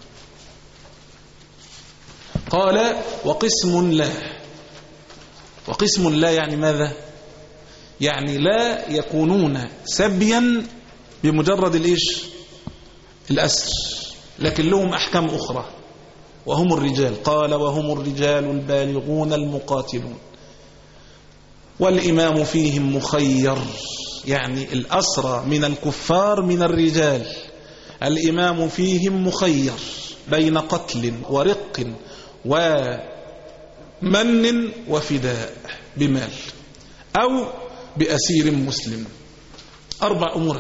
قال وقسم لا. وقسم لا يعني ماذا؟ يعني لا يكونون سبيا بمجرد الإيش؟ الأسر، لكن لهم أحكام أخرى وهم الرجال. قال وهم الرجال البالغون المقاتلون والإمام فيهم مخير، يعني الأسرى من الكفار من الرجال الإمام فيهم مخير بين قتل ورق ومن وفداء بمال أو بأسير مسلم. أربع أمور.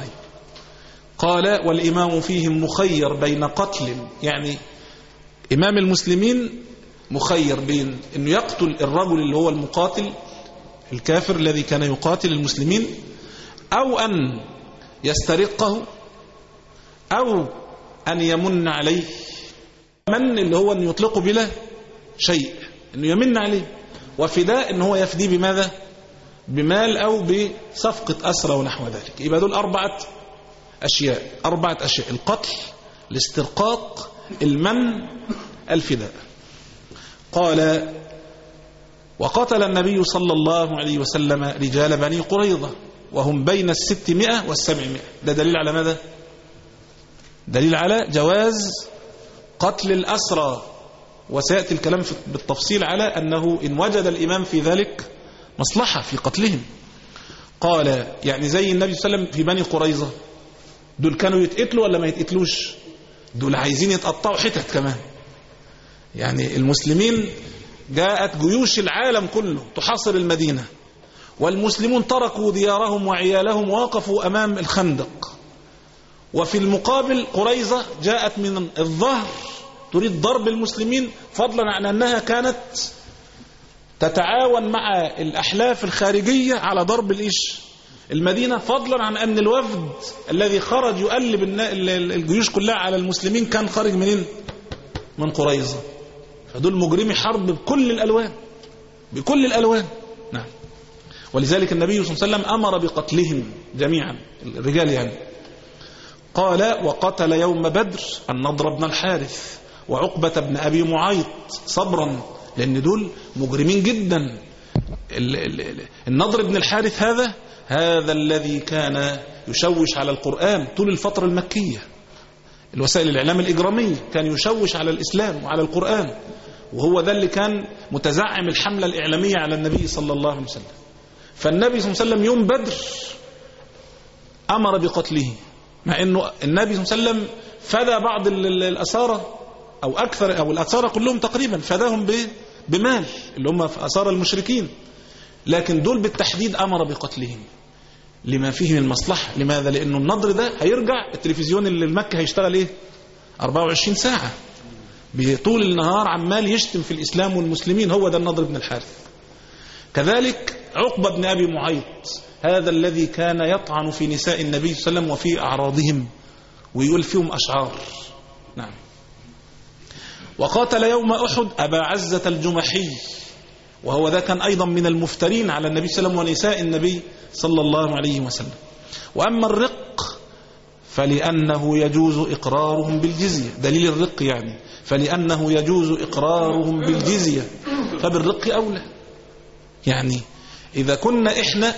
قال والإمام فيهم مخير بين قتل، يعني إمام المسلمين مخير بين أنه يقتل الرجل اللي هو المقاتل الكافر الذي كان يقاتل المسلمين، أو أن يسترقه، أو أن يمن عليه. من اللي هو أن يطلقه بلا شيء، أنه يمن عليه. وفداء أنه هو يفدي بماذا؟ بمال أو بصفقة أسرى ونحو ذلك. يبقى دول أربعة أشياء، أربعة أشياء: القتل، الاسترقاق، المن، الفداء. قال وقتل النبي صلى الله عليه وسلم رجال بني قريظة وهم بين الستمائة والسبعمائة. ده دليل على ماذا؟ دليل على جواز قتل الأسرى، وسيأتي الكلام بالتفصيل على أنه إن وجد الإمام في ذلك مصلحة في قتلهم. قال يعني زي النبي صلى الله عليه وسلم في بني قريظة، دول كانوا يتقتلوا ولا ما يتقتلوش؟ دول عايزين يتقطعوا حتت كمان. يعني المسلمين جاءت جيوش العالم كله تحاصر المدينة، والمسلمون تركوا ديارهم وعيالهم ووقفوا أمام الخندق، وفي المقابل قريظة جاءت من الظهر تريد ضرب المسلمين، فضلا عن أنها كانت تتعاون مع الأحلاف الخارجية على ضرب الإيش المدينة، فضلا عن أن الوفد الذي خرج يقلب الجيوش كلها على المسلمين كان خارج منين؟ من قريظة. فدول مجرمي حرب بكل الألوان، بكل الألوان. نعم. ولذلك النبي صلى الله عليه وسلم أمر بقتلهم جميعا، الرجال يعني. قال وقتل يوم بدر النضر بن الحارث وعقبة بن أبي معيط صبرا، لأن دول مجرمين جدا. النضر بن الحارث هذا هذا الذي كان يشوش على القرآن طول الفترة المكية، الوسائل الإعلام الإجرامية، كان يشوش على الإسلام وعلى القرآن، وهو ذا اللي كان متزعم الحملة الإعلامية على النبي صلى الله عليه وسلم. فالنبي صلى الله عليه وسلم يوم بدر أمر بقتله، مع أنه النبي صلى الله عليه وسلم فدى بعض الأسارة أو أكثر أو الأسارة كلهم تقريبا فداهم بمال اللي هم في أسارة المشركين، لكن دول بالتحديد أمر بقتلهم لما فيه من مصلحة. لماذا؟ لأنه النضر ده هيرجع التلفزيون اللي المكة هيشتغل إيه؟ أربعة وعشرين ساعة بطول النهار عمال يشتم في الإسلام والمسلمين، هو ده النضر بن الحارث. كذلك عقبة بن أبي معيط هذا الذي كان يطعن في نساء النبي صلى الله عليه وسلم وفي أعراضهم ويقول فيهم أشعار. نعم. وقاتل يوم أحد أبا عزة الجمحي، وهو ذا كان أيضا من المفترين على النبي صلى الله عليه وسلم ونساء النبي صلى الله عليه وسلم. وأما الرق فلأنه يجوز إقرارهم بالجزية، دليل الرق يعني فلأنه يجوز إقرارهم بالجزية فبالرق أولى. يعني إذا كنا إحنا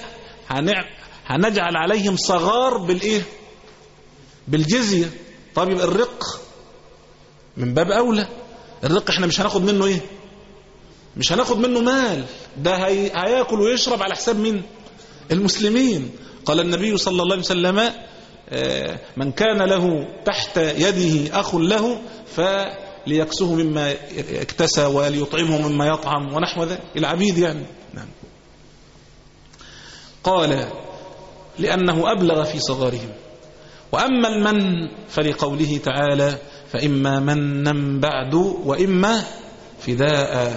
هنجعل عليهم صغار بالإيه؟ بالجزية، طب يبقى الرق من باب أولى. الرق إحنا مش هناخد منه إيه؟ مش هناخد منه مال، ده هي... هياكل ويشرب على حساب مين؟ المسلمين. قال النبي صلى الله عليه وسلم من كان له تحت يده أخ له فليكسه مما اكتسى وليطعمه مما يطعم ونحو ذلك، العبيد يعني. نعم. قال لأنه أبلغ في صغارهم. وأما المن فلقوله تعالى فإما منا بعد وإما فداء.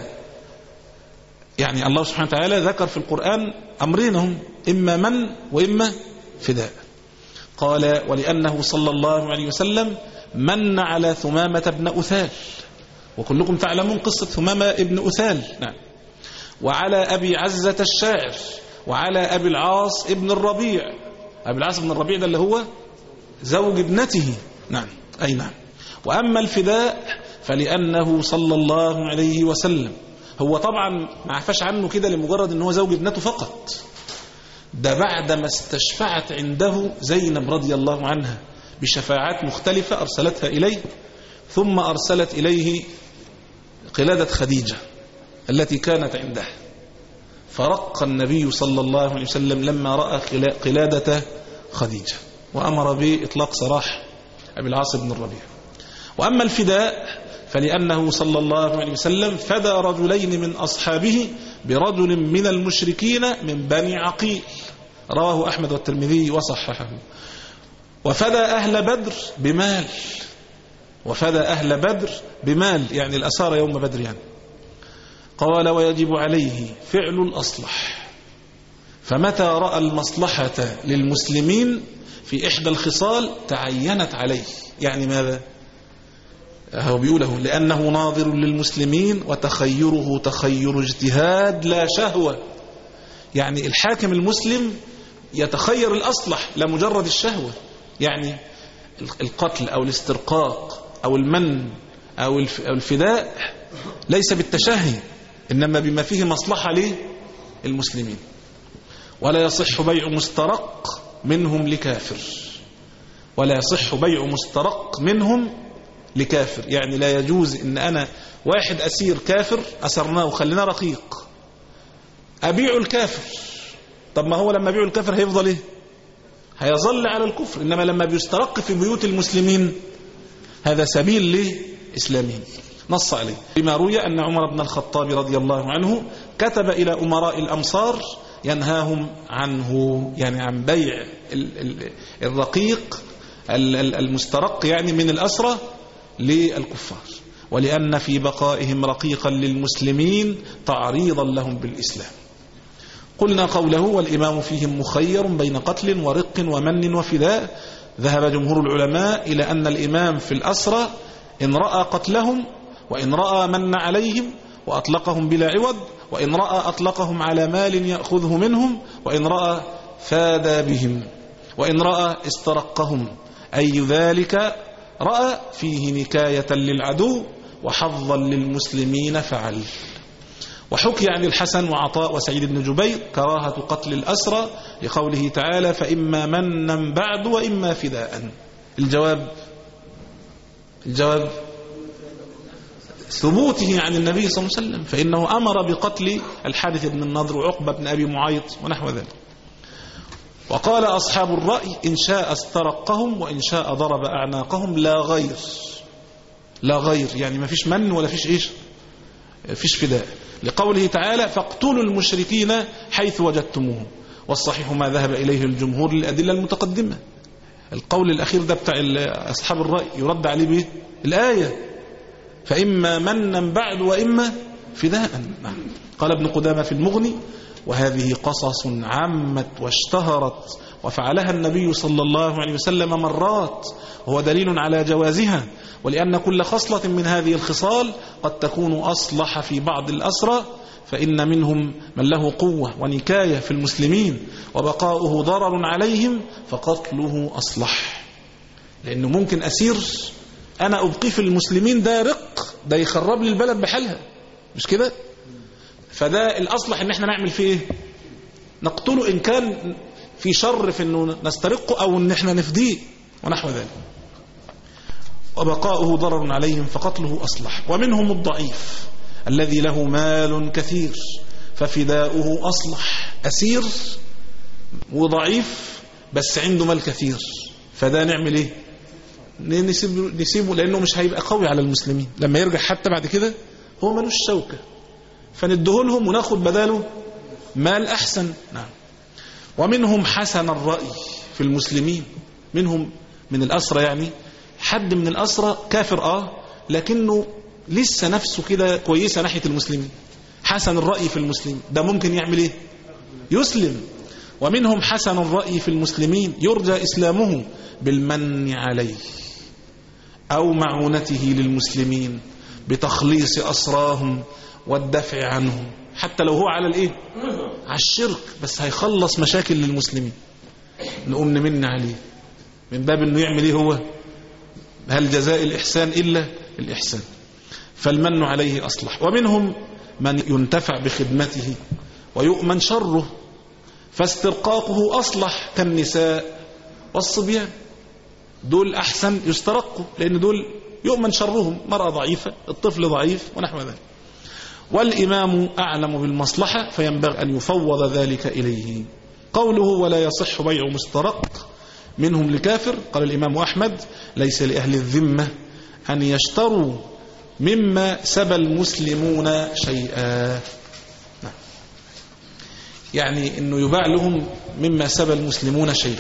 يعني الله سبحانه وتعالى ذكر في القرآن أمرينهم إما من وإما فداء. قال ولأنه صلى الله عليه وسلم من على ثمامة بن أثال، وكلكم تعلمون قصة ثمامة ابن أثال، نعم، وعلى أبي عزة الشاعر، وعلى أبي العاص ابن الربيع. أبي العاص ابن الربيع ده اللي هو زوج ابنته، نعم أي نعم. وأما الفداء فلأنه صلى الله عليه وسلم، هو طبعا ما عفاش عنه كده لمجرد أنه زوج ابنته فقط، ده بعدما استشفعت عنده زينب رضي الله عنها بشفاعات مختلفة أرسلتها إليه، ثم أرسلت إليه قلادة خديجة التي كانت عنده، فرق النبي صلى الله عليه وسلم لما رأى قلادة خديجة وأمر بإطلاق سراح أبي العاص بن الربيع. وأما الفداء فلأنه صلى الله عليه وسلم فدى رجلين من أصحابه برجل من المشركين من بني عقيل، رواه أحمد والترمذي وصححه. وفدى أهل بدر بمال، وفدى أهل بدر بمال يعني الأسارى يوم بدر يعني. قال ويجب عليه فعل الأصلح، فمتى رأى المصلحة للمسلمين في إحدى الخصال تعينت عليه. يعني ماذا؟ هو بيقوله لأنه ناظر للمسلمين وتخيره تخير اجتهاد لا شهوة، يعني الحاكم المسلم يتخير الأصلح لا مجرد الشهوة، يعني القتل أو الاسترقاق أو المن أو الفداء ليس بالتشهي، إنما بما فيه مصلحة للمسلمين. ولا يصح بيع مسترق منهم لكافر، ولا يصح بيع مسترق منهم لكافر، يعني لا يجوز إن أنا واحد أسير كافر أسرناه وخليناه رقيق أبيع الكافر. طب ما هو لما بيع الكافر هيفضل إيه؟ هيظل على الكفر، إنما لما بيسترق في بيوت المسلمين هذا سبيل لإسلامهم، نص عليه بما روي أن عمر بن الخطاب رضي الله عنه كتب إلى أمراء الأمصار ينهاهم عنه، يعني عن بيع الرقيق المسترق يعني من الأسرة للكفار، ولأن في بقائهم رقيقا للمسلمين تعريضا لهم بالإسلام. قلنا قوله والإمام فيهم مخير بين قتل ورق ومن وفداء. ذهب جمهور العلماء إلى أن الإمام في الأسرة إن رأى قتلهم وإن رأى من عليهم وأطلقهم بلا عوض، وإن رأى أطلقهم على مال يأخذه منهم، وإن رأى فادى بهم، وإن رأى استرقهم، أي ذلك رأى فيه نكاية للعدو وحظا للمسلمين فعل. وحكي عن الحسن وعطاء وسعيد بن جبير كراهة قتل الأسرى لقوله تعالى فإما منا بعد وإما فداء. الجواب الجواب ثبوته عن النبي صلى الله عليه وسلم، فإنه أمر بقتل الحارث بن النضر وعقبة بن أبي معيط ونحو ذلك. وقال أصحاب الرأي إن شاء استرقهم وإن شاء ضرب أعناقهم لا غير، لا غير يعني ما فيش من ولا فيش إيش فيش فداء، لقوله تعالى فاقتلوا المشركين حيث وجدتموهم. والصحيح ما ذهب إليه الجمهور للأدلة المتقدمة. القول الأخير ده بتاع أصحاب الرأي يرد عليه به الآية فإما منا بعد وإما فداء. قال ابن قدامة في المغني وهذه قصص عامت واشتهرت وفعلها النبي صلى الله عليه وسلم مرات، وهو دليل على جوازها، ولأن كل خصلة من هذه الخصال قد تكون أصلح في بعض الأسرى، فإن منهم من له قوة ونكاية في المسلمين وبقاؤه ضرر عليهم فقتله أصلح، لأنه ممكن أسير أنا أبقي في المسلمين ده رق ده يخرب لي البلد بحالها، مش كده؟ فده الأصلح إن احنا نعمل فيه إيه؟ نقتله إن كان في شر في إنه نسترقه أو إن احنا نفديه ونحو ذلك، وبقاؤه ضرر عليهم فقتله أصلح. ومنهم الضعيف الذي له مال كثير ففداؤه أصلح، أسير وضعيف بس عنده مال كثير، فده نعمل إيه؟ نسيبه, نسيبه لأنه مش هيبقى قوي على المسلمين لما يرجع، حتى بعد كده هو ملوش شوكة، فندهولهم وناخد بداله مال أحسن. نعم. ومنهم حسن الرأي في المسلمين، منهم من الأسرى، يعني حد من الأسرى كافر آه لكنه لسه نفسه كده كويسة ناحية المسلمين، حسن الرأي في المسلمين، ده ممكن يعمل إيه؟ يسلم. ومنهم حسن الرأي في المسلمين يرجى إسلامه بالمن عليه أو معونته للمسلمين بتخليص أسراهم والدفع عنهم، حتى لو هو على الإيه؟ على الشرك، بس هيخلص مشاكل للمسلمين، نقوم نمن عليه من باب أنه يعمل إيه هو؟ هل جزاء الإحسان إلا الإحسان؟ فالمن عليه أصلح. ومنهم من ينتفع بخدمته ويؤمن شره فاسترقاقه أصلح، كالنساء والصبيان، دول أحسن يسترقوا لأن دول يؤمن شرهم، مرأة ضعيفة، الطفل ضعيف ونحو ذلك. والإمام أعلم بالمصلحة فينبغي أن يفوض ذلك إليه. قوله ولا يصح بيع مسترق منهم لكافر، قال الإمام أحمد ليس لأهل الذمة أن يشتروا مما سبى المسلمون شيئا، يعني أنه يباع لهم مما سبى المسلمون شيئا.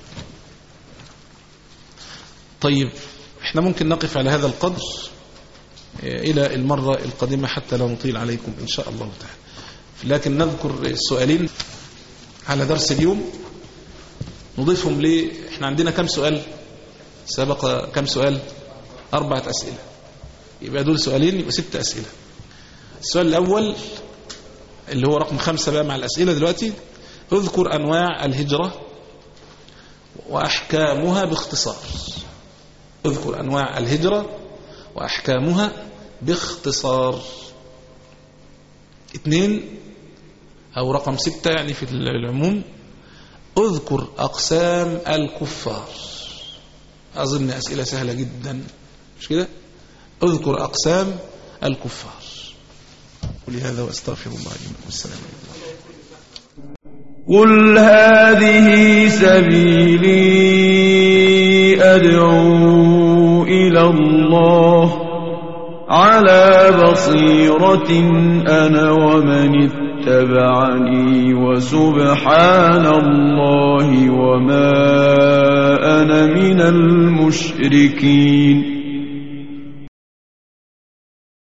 طيب احنا ممكن نقف على هذا القدر إلى المرة القادمة حتى لا نطيل عليكم إن شاء الله تعالى، لكن نذكر السؤالين على درس اليوم نضيفهم ليه. احنا عندنا كم سؤال سبق؟ كم سؤال؟ أربعة أسئلة، يبقى دول سؤالين يبقى ست أسئلة. السؤال الأول اللي هو رقم خمسة بقى مع الأسئلة دلوقتي، اذكر أنواع الهجرة وأحكامها باختصار. اذكر أنواع الهجرة وأحكامها باختصار. اثنين أو رقم ستة يعني في العموم، اذكر أقسام الكفار. أظن أسئلة سهلة جدا مش كده؟ اذكر أقسام الكفار. ولهذا واستغفر الله لي والسلام عليكم. قل هذه سبيلي أدعو إلى الله على بصيرة أنا ومن اتبعني وسبحان الله وما أنا من المشركين.